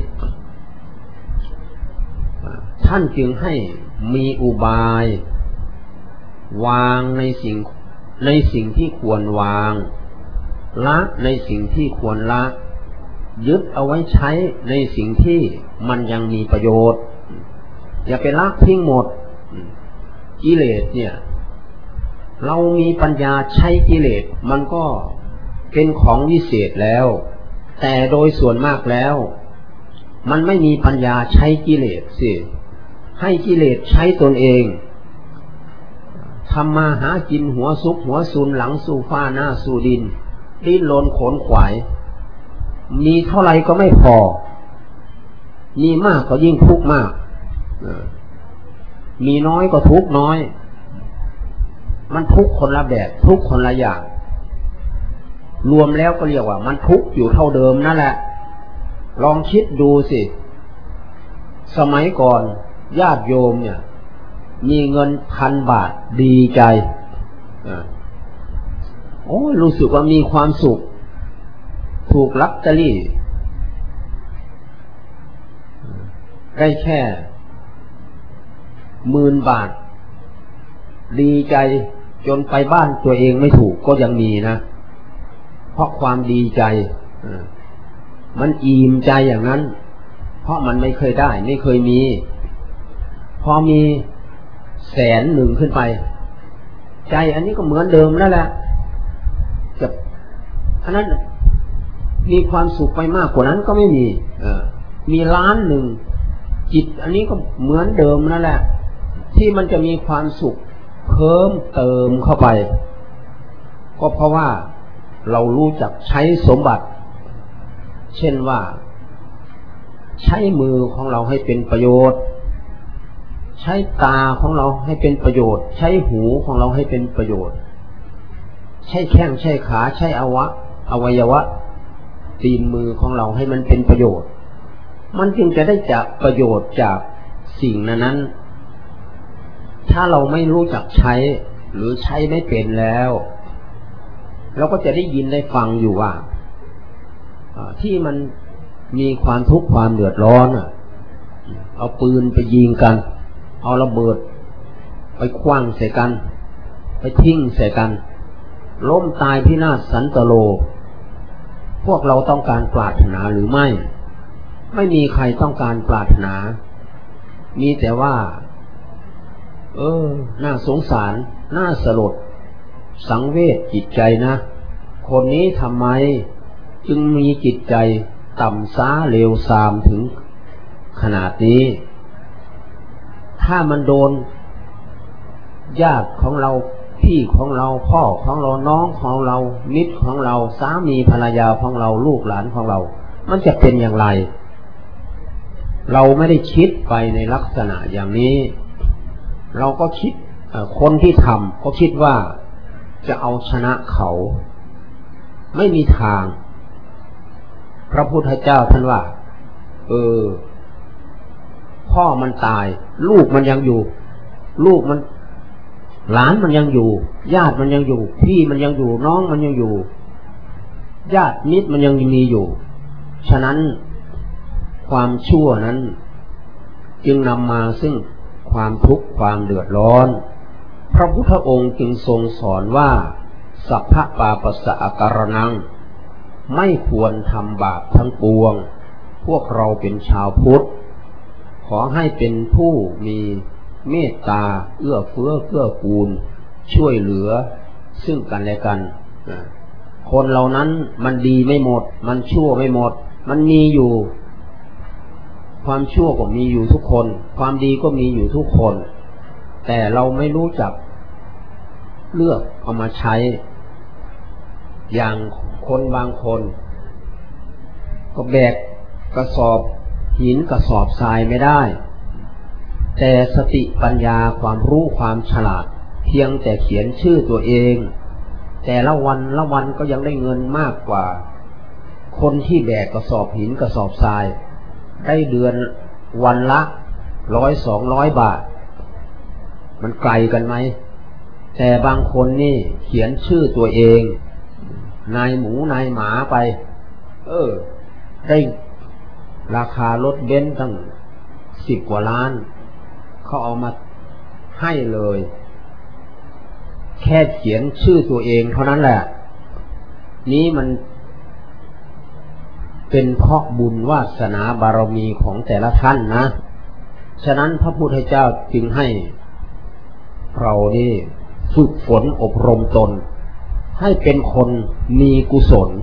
ท่านจึงให้มีอุบายวางในสิ่งในสิ่งที่ควรวางละในสิ่งที่ควรละยึดเอาไว้ใช้ในสิ่งที่มันยังมีประโยชน์อย่าไปละทิ้งหมดกิเลสเนี่ยเรามีปัญญาใช้กิเลสมันก็เป็นของวิเศษแล้วแต่โดยส่วนมากแล้วมันไม่มีปัญญาใช้กิเลสสิให้กิเลสใช้ตนเองทำมาหากินหัวซุกหัวซุนหลังสู่ฟ้าหน้าสู่ดินดิ้นรนขนขวายมีเท่าไรก็ไม่พอมีมากก็ยิ่งทุกข์มากมีน้อยก็ทุกข์น้อยมันทุกข์คนละแบบทุกข์คนละอย่างรวมแล้วก็เรียกว่ามันทุกข์อยู่เท่าเดิมนั่นแหละลองคิดดูสิสมัยก่อนญาติโยมเนี่ยมีเงินพันบาทดีใจโอ้รู้สึกว่ามีความสุขถูกลอตเตอรี่ได้แค่หมื่นบาทดีใจจนไปบ้านตัวเองไม่ถูกก็ยังมีนะเพราะความดีใจมันอิ่มใจอย่างนั้นเพราะมันไม่เคยได้ไม่เคยมีพอมีแสนหนึ่งขึ้นไปใจอันนี้ก็เหมือนเดิมนั่นแหละจะอันนั้นมีความสุขไปมากกว่านั้นก็ไม่มีมีล้านหนึ่งจิตอันนี้ก็เหมือนเดิมนั่นแหละที่มันจะมีความสุขเพิ่มเติมเข้าไปก็เพราะว่าเรารู้จักใช้สมบัติเช่นว่าใช้มือของเราให้เป็นประโยชน์ใช้ตาของเราให้เป็นประโยชน์ใช้หูของเราให้เป็นประโยชน์ใช้แข้งใช้ขาใช้อวะอวัยวะตีนมือของเราให้มันเป็นประโยชน์มันจึงจะได้จากประโยชน์จากสิ่งนั้นถ้าเราไม่รู้จักใช้หรือใช้ไม่เป็นแล้วเราก็จะได้ยินได้ฟังอยู่ว่าที่มันมีความทุกข์ความเดือดร้อนเอาปืนไปยิงกันเอาระเบิดไปขว้างใส่กันไปทิ้งใส่กันล้มตายพินาศสันตโลพวกเราต้องการปรารถนาหรือไม่ไม่มีใครต้องการปรารถนามีแต่ว่าเออน่าสงสารน่าสลดสังเวชจิตใจนะคนนี้ทำไมจึงมีจิตใจต่ำช้าเลวทรามถึงขนาดนี้ถ้ามันโดนญาติของเราพี่ของเราพ่อของเราน้องของเรามิตรของเราสามีภรรยาของเราลูกหลานของเรามันจะเป็นอย่างไรเราไม่ได้คิดไปในลักษณะอย่างนี้เราก็คิดคนที่ทำก็คิดว่าจะเอาชนะเขาไม่มีทางพระพุทธเจ้าท่านว่าเออพ่อมันตายลูกมันยังอยู่ลูกมันหลานมันยังอยู่ญาติมันยังอยู่พี่มันยังอยู่น้องมันยังอยู่ญาติมิตรมันยังมีอยู่ฉะนั้นความชั่วนั้นจึงนำมาซึ่งความทุกข์ความเดือดร้อนพระพุทธองค์จึงทรงสอนว่าสัพพะปาปัสสะอาการนังไม่ควรทำบาปทั้งปวงพวกเราเป็นชาวพุทธขอให้เป็นผู้มีเมตตาเอื้อเฟื้อเกื้อกูลช่วยเหลือซึ่งกันและกันคนเหล่านั้นมันดีไม่หมดมันชั่วไม่หมดมันมีอยู่ความชั่วก็มีอยู่ทุกคนความดีก็มีอยู่ทุกคนแต่เราไม่รู้จักเลือกเอามาใช้อย่างคนบางคนก็แบกกระสอบหินกระสอบทรายไม่ได้แต่สติปัญญาความรู้ความฉลาดเพียงแต่เขียนชื่อตัวเองแต่ละวันละวันก็ยังได้เงินมากกว่าคนที่แบกกระสอบหินกระสอบทรายได้เดือนวันละร้อยสองร้อยบาทมันไกลกันไหมแต่บางคนนี่เขียนชื่อตัวเองนายหมูนายหมาไปเออได้ราคารถเบนซ์ตั้งสิบกว่าล้านเขาเอามาให้เลยแค่เขียนชื่อตัวเองเท่านั้นแหละนี้มันเป็นเพราะบุญวาสนาบารมีของแต่ละท่านนะฉะนั้นพระพุทธเจ้าจึงให้เรานี่ฝึกฝนอบรมตนให้เป็นคนมีกุศล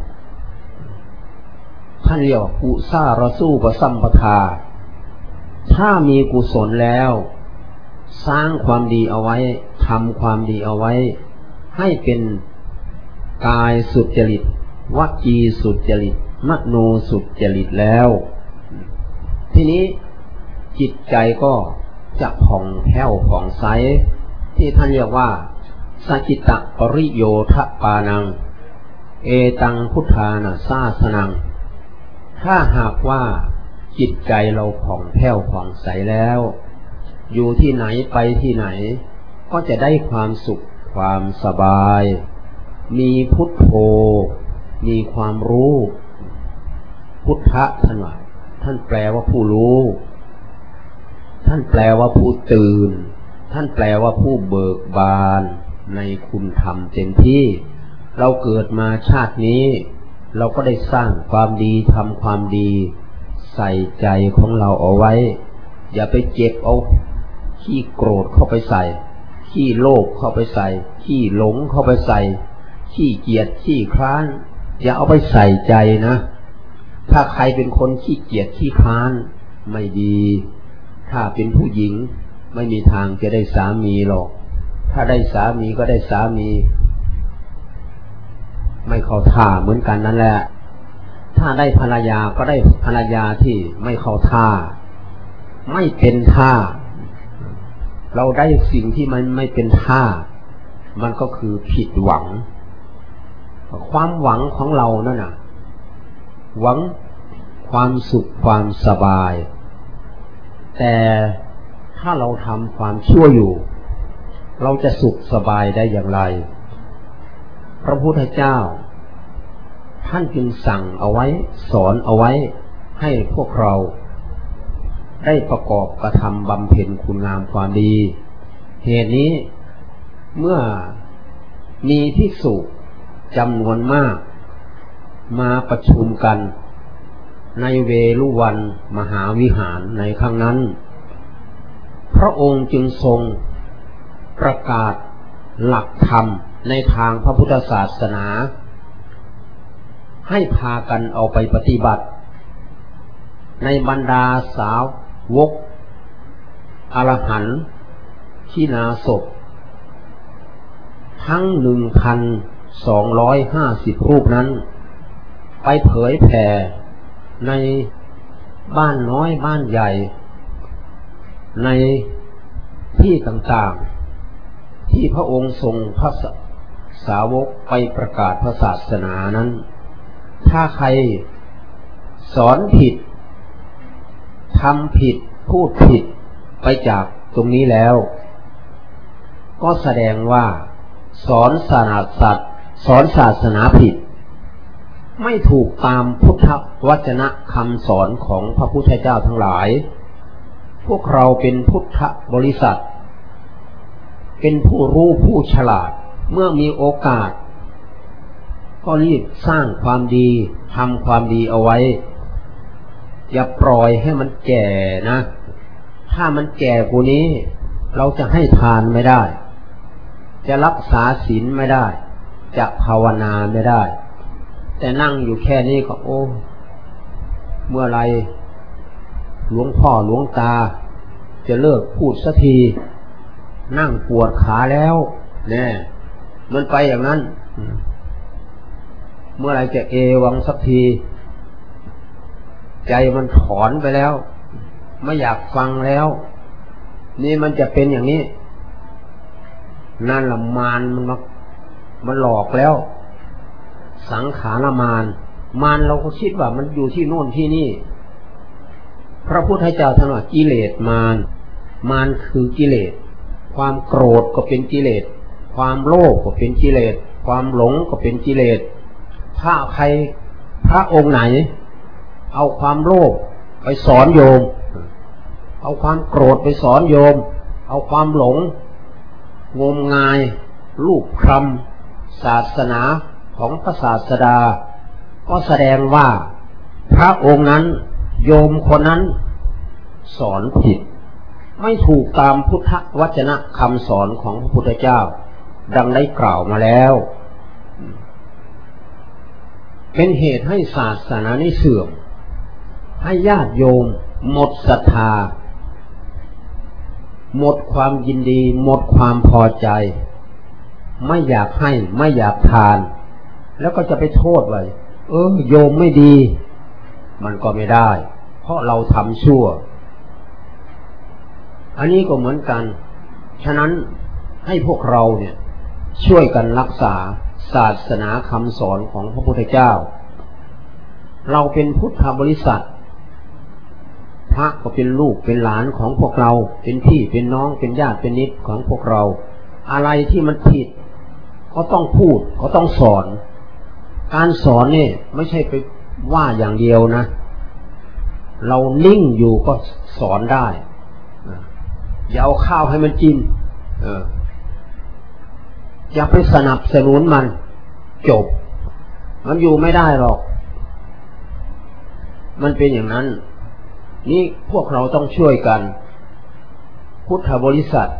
ท่านเรียกว่ากุสารสู้ปสัมปทาถ้ามีกุศลแล้วสร้างความดีเอาไว้ทำความดีเอาไว้ให้เป็นกายสุจริตวจีสุจริตมโนสุจริตแล้วทีนี้จิตใจก็จะผ่องแผ้วผ่องใสที่ท่านเรียกว่าสัจจิตะปริโยทปานังเอตังพุทธานาสาสนังถ้าหากว่าจิตใจเราผ่องแผ้วผ่องใสแล้วอยู่ที่ไหนไปที่ไหนก็จะได้ความสุขความสบายมีพุทโธมีความรู้พุทธะท่านว่าท่านแปลว่าผู้รู้ท่านแปลว่าผู้ตื่นท่านแปลว่าผู้เบิกบานในคุณธรรมเต็มที่เราเกิดมาชาตินี้เราก็ได้สร้างความดีทำความดีใส่ใจของเราเอาไว้อย่าไปเก็บเอาขี้โกรธเข้าไปใส่ขี้โลภเข้าไปใส่ขี้หลงเข้าไปใส่ขี้เกียจขี้คร้านอย่าเอาไปใส่ใจนะถ้าใครเป็นคนขี้เกียจขี้คร้านไม่ดีถ้าเป็นผู้หญิงไม่มีทางจะได้สามีหรอกถ้าได้สามีก็ได้สามีไม่เข้าท่าเหมือนกันนั่นแหละถ้าได้ภรรยาก็ได้ภรรยาที่ไม่เข้าท่าไม่เป็นท่าเราได้สิ่งที่มันไม่เป็นท่ามันก็คือผิดหวังความหวังของเรานั่นน่ะหวังความสุขความสบายแต่ถ้าเราทำความชั่วอยู่เราจะสุขสบายได้อย่างไรพระพุทธเจ้าท่านจึงสั่งเอาไว้สอนเอาไว้ให้พวกเราได้ประกอบกระทำบำเพ็ญคุณงามความดีเหตุนี้เมื่อมีภิกษุจำนวนมากมาประชุมกันในเวฬุวันมหาวิหารในครั้งนั้นพระองค์จึงทรงประกาศหลักธรรมในทางพระพุทธศาสนาให้พากันเอาไปปฏิบัติในบรรดาสาวกอรหันต์ขีณาสพทั้งหนึ่งพันสองร้อยห้าสิบรูปนั้นไปเผยแผ่ในบ้านน้อยบ้านใหญ่ในที่ต่างๆที่พระองค์ทรงพระสาวกไปประกาศพระศาสนานั้นถ้าใครสอนผิดทำผิดพูดผิดไปจากตรงนี้แล้วก็แสดงว่าสอนศาสนาสัตว์สอนศาสนาผิดไม่ถูกตามพุทธวจนะคำสอนของพระพุทธเจ้าทั้งหลายพวกเราเป็นพุทธบริษัทเป็นผู้รู้ผู้ฉลาดเมื่อมีโอกาสก็รีบสร้างความดีทำความดีเอาไว้อย่าปล่อยให้มันแก่นะถ้ามันแก่กว่านี้เราจะให้ทานไม่ได้จะรักษาศีลไม่ได้จะภาวนาไม่ได้แต่นั่งอยู่แค่นี้ก็โอ้เมื่อไรหลวงพ่อหลวงตาจะเลิกพูดสักทีนั่งปวดขาแล้วเนี่ยมันไปอย่างนั้นเมื่อไรจะเอวังสักทีใจมันถอนไปแล้วไม่อยากฟังแล้วนี่มันจะเป็นอย่างนี้นั่นละมารมันมามันหลอกแล้วสังขารมารมารเราก็คิดว่ามันอยู่ที่โน่นที่นี่พระพุทธเจ้าท่านว่ากิเลสมารมารคือกิเลสความโกรธก็เป็นกิเลสความโลภก็เป็นกิเลสความหลงก็เป็นกิเลสถ้าใครพระองค์ไหนเอาความโลภไปสอนโยมเอาความโกรธไปสอนโยมเอาความหลงงมงายลูกคำศาสนาของพระศาสดาก็แสดงว่าพระองค์นั้นโยมคนนั้นสอนผิดไม่ถูกตามพุทธวจนะคำสอนของพระพุทธเจ้าดังได้กล่าวมาแล้วเป็นเหตุให้ศาสนานี้เสื่อมให้ญาติโยมหมดศรัทธาหมดความยินดีหมดความพอใจไม่อยากให้ไม่อยากทานแล้วก็จะไปโทษไว้เออโยมไม่ดีมันก็ไม่ได้เพราะเราทำชั่วอันนี้ก็เหมือนกันฉะนั้นให้พวกเราเนี่ยช่วยกันรักษาศาสนาคำสอนของพระพุทธเจ้าเราเป็นพุทธบริษัทพระก็เป็นลูกเป็นหลานของพวกเราเป็นพี่เป็นน้องเป็นญาติเป็นนิดของพวกเราอะไรที่มันผิดก็ต้องพูดก็ต้องสอนการสอนนี่ไม่ใช่ไปว่าอย่างเดียวนะเรานิ่งอยู่ก็สอนได้อย่าเอาข้าวให้มันกินเอออย่าไปสนับสนุนมันจบมันอยู่ไม่ได้หรอกมันเป็นอย่างนั้นนี่พวกเราต้องช่วยกันพุทธบริษัท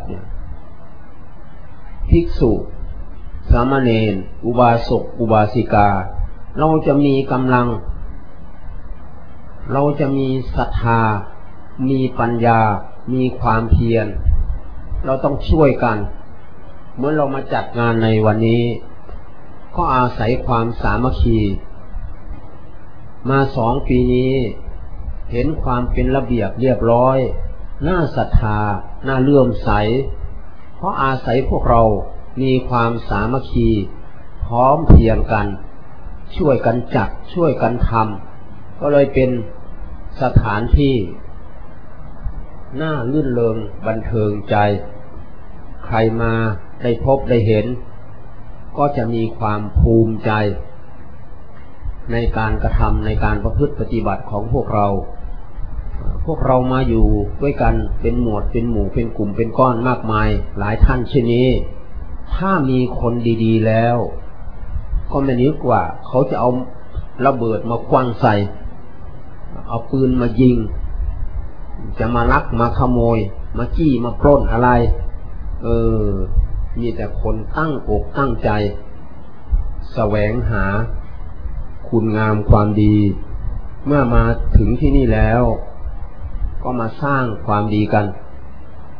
ภิกษุสามเณรอุบาสกอุบาสิกาเราจะมีกำลังเราจะมีศรัทธามีปัญญามีความเพียรเราต้องช่วยกันเมื่อเรามาจัดงานในวันนี้ก็อาศัยความสามัคคีมาสองปีนี้เห็นความเป็นระเบียบเรียบร้อยน่าศรัทธาน่าเลื่อมใสเพราะอาศัยพวกเรามีความสามัคคีพร้อมเพรียงกันช่วยกันจัดช่วยกันทำก็เลยเป็นสถานที่น่าลื่นเริงบันเทิงใจใครมาได้พบได้เห็นก็จะมีความภูมิใจในการกระทำในการประพฤติปฏิบัติของพวกเราพวกเรามาอยู่ด้วยกันเป็นหมวดเป็นหมู่เป็นกลุ่มเป็นก้อนมากมายหลายท่านเช่นนี้ถ้ามีคนดีๆแล้วก็ไม่นึกว่าเขาจะเอาระเบิดมาคว้างใส่เอาปืนมายิงจะมาลักมาขโมยมาจี้มาปล้นอะไรเออมีแต่คนตั้งอกตั้งใจแสวงหาคุณงามความดีเมื่อมาถึงที่นี่แล้วก็มาสร้างความดีกัน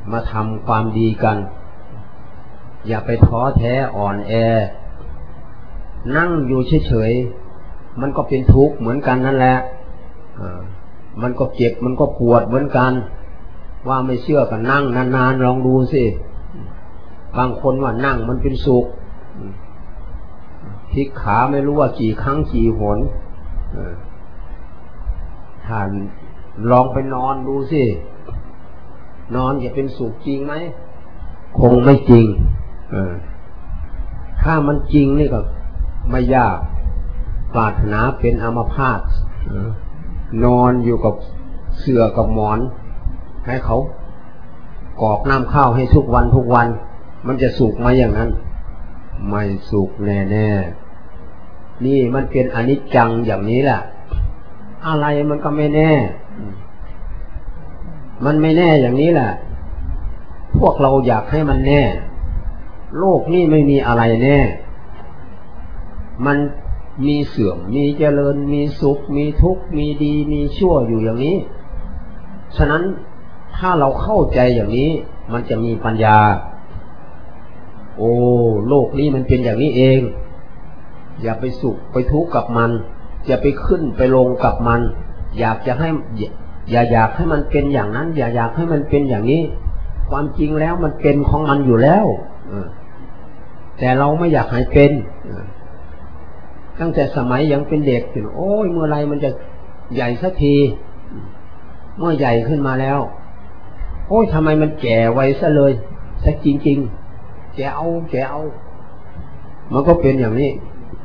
มาทำความดีกันอย่าไปท้อแท้อ่อนแอนั่งอยู่เฉยๆมันก็เป็นทุกข์เหมือนกันนั่นแหละมันก็เจ็บมันก็ปวดเหมือนกันว่าไม่เชื่อกันนั่งนานๆลองดูสิบางคนว่านั่งมันเป็นสุขพลิกขาไม่รู้ว่ากี่ครั้งกี่หนท่านลองไปนอนดูสินอนจะเป็นสุขจริงไหมคงไม่จริงถ้ามันจริงนี่ก็ไม่ยากปรารถนาเป็นอัมพาตนอนอยู่กับเสื่อกับหมอนให้เขากรอกน้ำข้าวให้ทุกวันทุกวันมันจะสุขไหมอย่างนั้นไม่สุขแน่ๆนี่มันเป็นอนิจจังอย่างนี้แหละอะไรมันก็ไม่แน่มันไม่แน่อย่างนี้แหละพวกเราอยากให้มันแน่โลกนี่ไม่มีอะไรแน่มันมีเสื่อมมีเจริญมีสุขมีทุกข์มีดีมีชั่วอยู่อย่างนี้ฉะนั้นถ้าเราเข้าใจอย่างนี้มันจะมีปัญญาโอ้โลกนี้มันเป็นอย่างนี้เองอย่าไปสุขไปทุกข์กับมันอย่าไปขึ้นไปลงกับมันอยากจะให้อย่าอยากให้มันเป็นอย่างนั้นอย่าอยากให้มันเป็นอย่างนี้ความจริงแล้วมันเป็นของมันอยู่แล้วแต่เราไม่อยากให้เป็นตั้งแต่สมัยยังเป็นเด็กถึงโอ้ยเมื่อไรมันจะใหญ่สักทีเมื่อใหญ่ขึ้นมาแล้วโอ้ยทำไมมันแก่ไวซะเลยสักจริงๆแกเอาแกเอามันก็เป็นอย่างนี้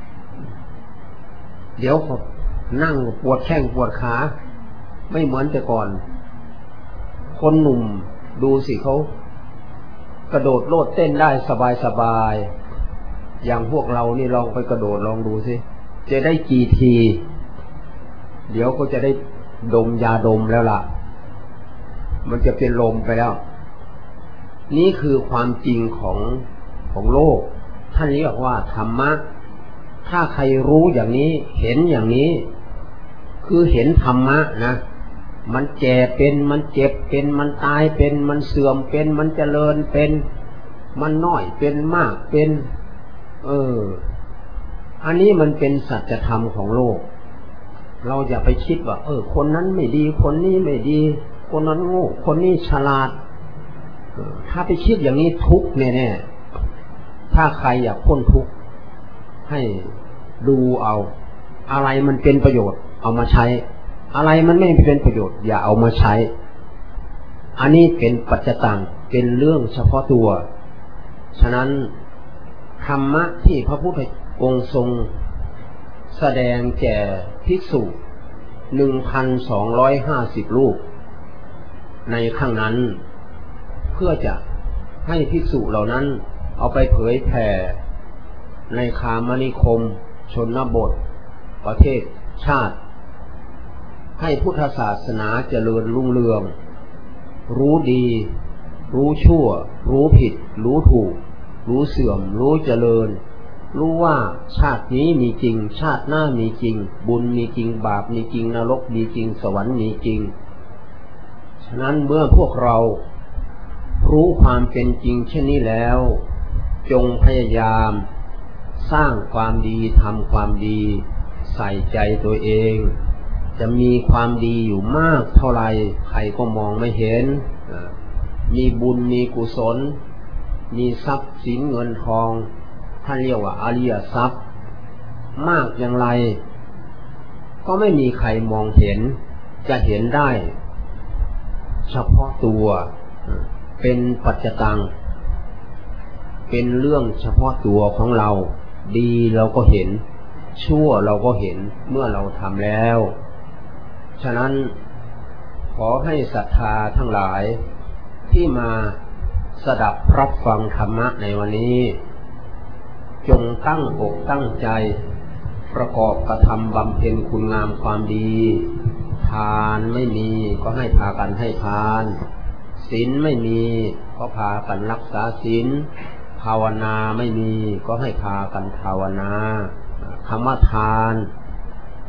เดี๋ยวนั่งปวดแข้งปวดขาไม่เหมือนแต่ก่อนคนหนุ่มดูสิเขากระโดดโลดเต้นได้สบายๆอย่างพวกเรานี่ลองไปกระโดดลองดูสิจะได้กี่ทีเดี๋ยวก็จะได้ดมยาดมแล้วล่ะมันจะเป็นลมไปแล้วนี่คือความจริงของของโลกท่านเรียกว่าธรรมะถ้าใครรู้อย่างนี้เห็นอย่างนี้คือเห็นธรรมะนะมันแก่เป็นมันเจ็บเป็นมันตายเป็นมันเสื่อมเป็นมันเจริญเป็นมันน้อยเป็นมากเป็นเอออันนี้มันเป็นสัจธรรมของโลกเราอย่าไปคิดว่าเออคนนั้นไม่ดีคนนี้ไม่ดีคนนั้นโง่คนนี้ฉลาดถ้าไปคิดอย่างนี้ทุกข์แน่ๆถ้าใครอยากพ้นทุกข์ให้ดูเอาอะไรมันเป็นประโยชน์เอามาใช้อะไรมันไม่เป็นประโยชน์อย่าเอามาใช้อันนี้เป็นปัจจตังเป็นเรื่องเฉพาะตัวฉะนั้นธรรมะที่พระพุทธองค์ทรงแสดงแก่ภิกษุ หนึ่งพันสองร้อยห้าสิบ รูปในครั้งนั้นเพื่อจะให้ภิกษุเหล่านั้นเอาไปเผยแผ่ในคามนิคมชนบทประเทศชาติให้พุทธศาสนาเจริญรุ่งเรืองรู้ดีรู้ชั่วรู้ผิดรู้ถูกรู้เสื่อมรู้เจริญรู้ว่าชาตินี้มีจริงชาติหน้ามีจริงบุญมีจริงบาปมีจริงนรกมีจริงสวรรค์มีจริงฉะนั้นเมื่อพวกเรารู้ความเป็นจริงเช่นนี้แล้วจงพยายามสร้างความดีทำความดีใส่ใจตัวเองจะมีความดีอยู่มากเท่าไรใครก็มองไม่เห็นมีบุญมีกุศลมีทรัพย์สินเงินทองท่านเรียกว่าอริยทรัพย์มากอย่างไรก็ไม่มีใครมองเห็นจะเห็นได้เฉพาะตัวเป็นปัจจตังเป็นเรื่องเฉพาะตัวของเราดีเราก็เห็นชั่วเราก็เห็นเมื่อเราทำแล้วฉะนั้นขอให้ศรัทธาทั้งหลายที่มาสดับรับฟังธรรมะในวันนี้จงตั้งอกตั้งใจประกอบกระทำบำเพ็ญคุณงามความดีทานไม่มีก็ให้พากันให้ทานศีลไม่มีก็พากันรักษาศีลภาวนาไม่มีก็ให้พากันภาวนาคำว่าทาน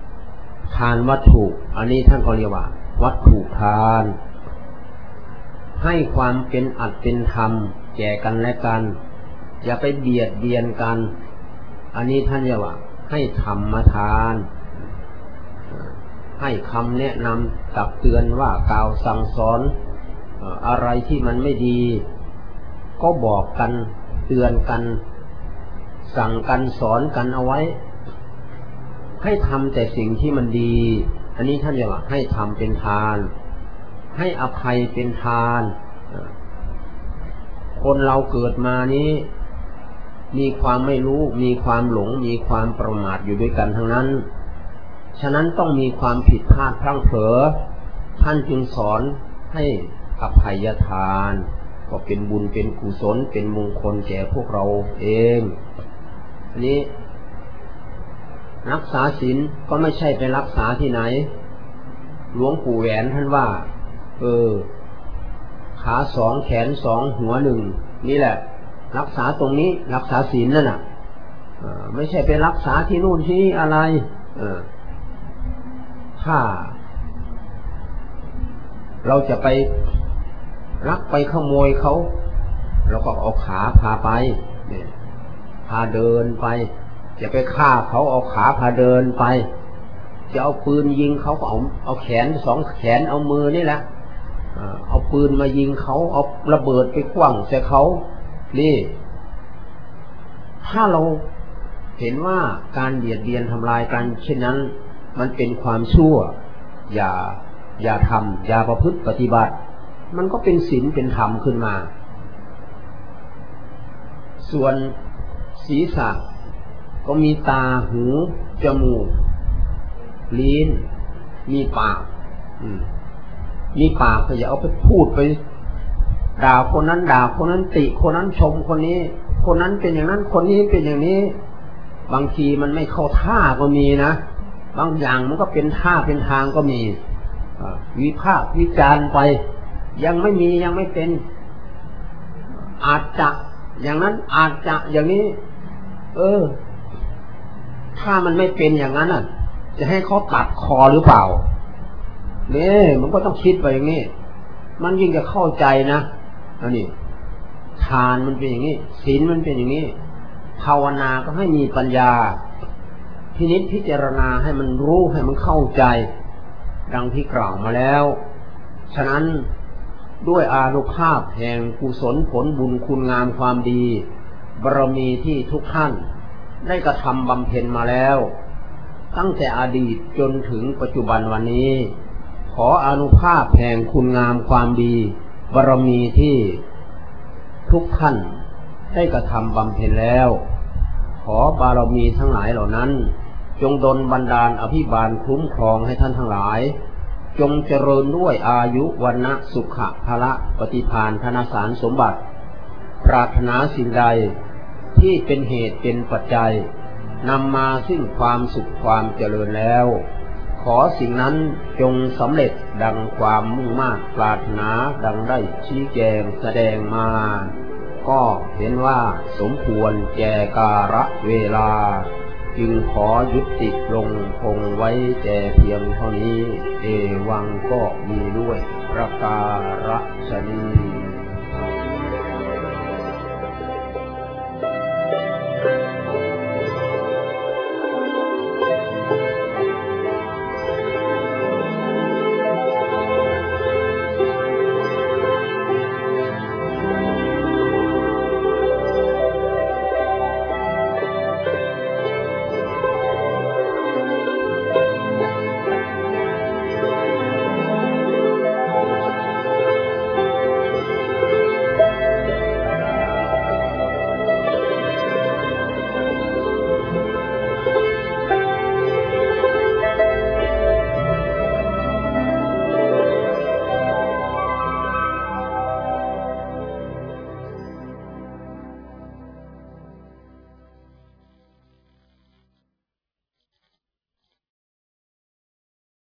ทานวัตถุอันนี้ท่านก็เรียกว่าวัตถุทานให้ความเป็นอัตเป็นธรรมแก่กันและกันอย่าไปเบียดเบียนกันอันนี้ท่านเรียกว่าให้ธรรมทานให้คำแนะนำตักเตือนว่ากล่าวสั่งสอนอะไรที่มันไม่ดีก็บอกกันเตือนกันสั่งกันสอนกันเอาไว้ให้ทำแต่สิ่งที่มันดีอันนี้ท่านเรียกว่าให้ทำเป็นทานให้อภัยเป็นทานคนเราเกิดมานี้มีความไม่รู้มีความหลงมีความประมาทอยู่ด้วยกันทั้งนั้นฉะนั้นต้องมีความผิดพลาดพลั้งเผลอท่านจึงสอนให้อภัยทานก็เป็นบุญเป็นกุศลเป็นมงคลแก่พวกเราเองอันนี้รักษาศีลก็ไม่ใช่ไปรักษาที่ไหนหลวงปู่แหวนท่านว่าเออขาสองแขนสองหัวหนึ่งนี่แหละรักษาตรงนี้รักษาศีลนั่นน่ะไม่ใช่ไปรักษาที่นู่นที่นี่อะไรเออถ้าเราจะไปลักไปขโมยเขาเราก็เอาขาพาไปเนี่ยพาเดินไปจะไปฆ่าเขาเอาขาพาเดินไปจะเอาปืนยิงเขาก็เอาเอาแขนสองแขนเอามือนี่แหละเอาปืนมายิงเขาเอาระเบิดไปขว้างใส่เขานี่ถ้าเราเห็นว่าการเบียดเบียนทำลายกันเช่นนั้นมันเป็นความชั่วอย่าอย่าทำอย่าประพฤติปฏิบัติมันก็เป็นศีลเป็นธรรมขึ้นมาส่วนศีรษะก็มีตาหูจมูกลิ้นมีปากมีปากก็อย่าเอาไปพูดไปด่าคนนั้นด่าคนนั้นติคนนั้นชมคนนี้คนนั้นเป็นอย่างนั้นคนนี้เป็นอย่างนี้บางทีมันไม่เข้าท่าก็มีนะบางอย่างมันก็เป็นท่าเป็นทางก็มีวิพากษ์วิจารณ์ไปยังไม่มียังไม่เป็นอาจจะอย่างนั้นอาจจะอย่างนี้เออถ้ามันไม่เป็นอย่างนั้นน่ะจะให้เขาตัดคอหรือเปล่าเนี่ยมันก็ต้องคิดไปอย่างนี้มันยิ่งจะเข้าใจนะอันนี้ทานมันเป็นอย่างนี้ศีลมันเป็นอย่างนี้ภาวนาก็ให้มีปัญญาพินิจพิจารณาให้มันรู้ให้มันเข้าใจดังที่กล่าวมาแล้วฉะนั้นด้วยอานุภาพแห่งกุศลผลบุญคุณงามความดีบารมีที่ทุกท่านได้กระทำบำเพ็ญมาแล้วตั้งแต่อดีตจนถึงปัจจุบันวันนี้ขออานุภาพแห่งคุณงามความดีบารมีที่ทุกท่านได้กระทำบำเพ็ญแล้วขอบารมีทั้งหลายเหล่านั้นจงดลบันดาลอภิบาลคุ้มครองให้ท่านทั้งหลายจงเจริญด้วยอายุวันนะสุขะภละปฏิภาณธนสารสมบัติปรารถนาสิ่งใดที่เป็นเหตุเป็นปัจจัยนำมาซึ่งความสุขความเจริญแล้วขอสิ่งนั้นจงสำเร็จดังความมุ่งมา่ปรารถนาดังได้ชี้แจงแสดงมาก็เห็นว่าสมควรแก่กาลเวลาจึงขอยุติลงคงไว้แต่เพียงเท่านี้เอวังก็มีด้วยประการฉะนี้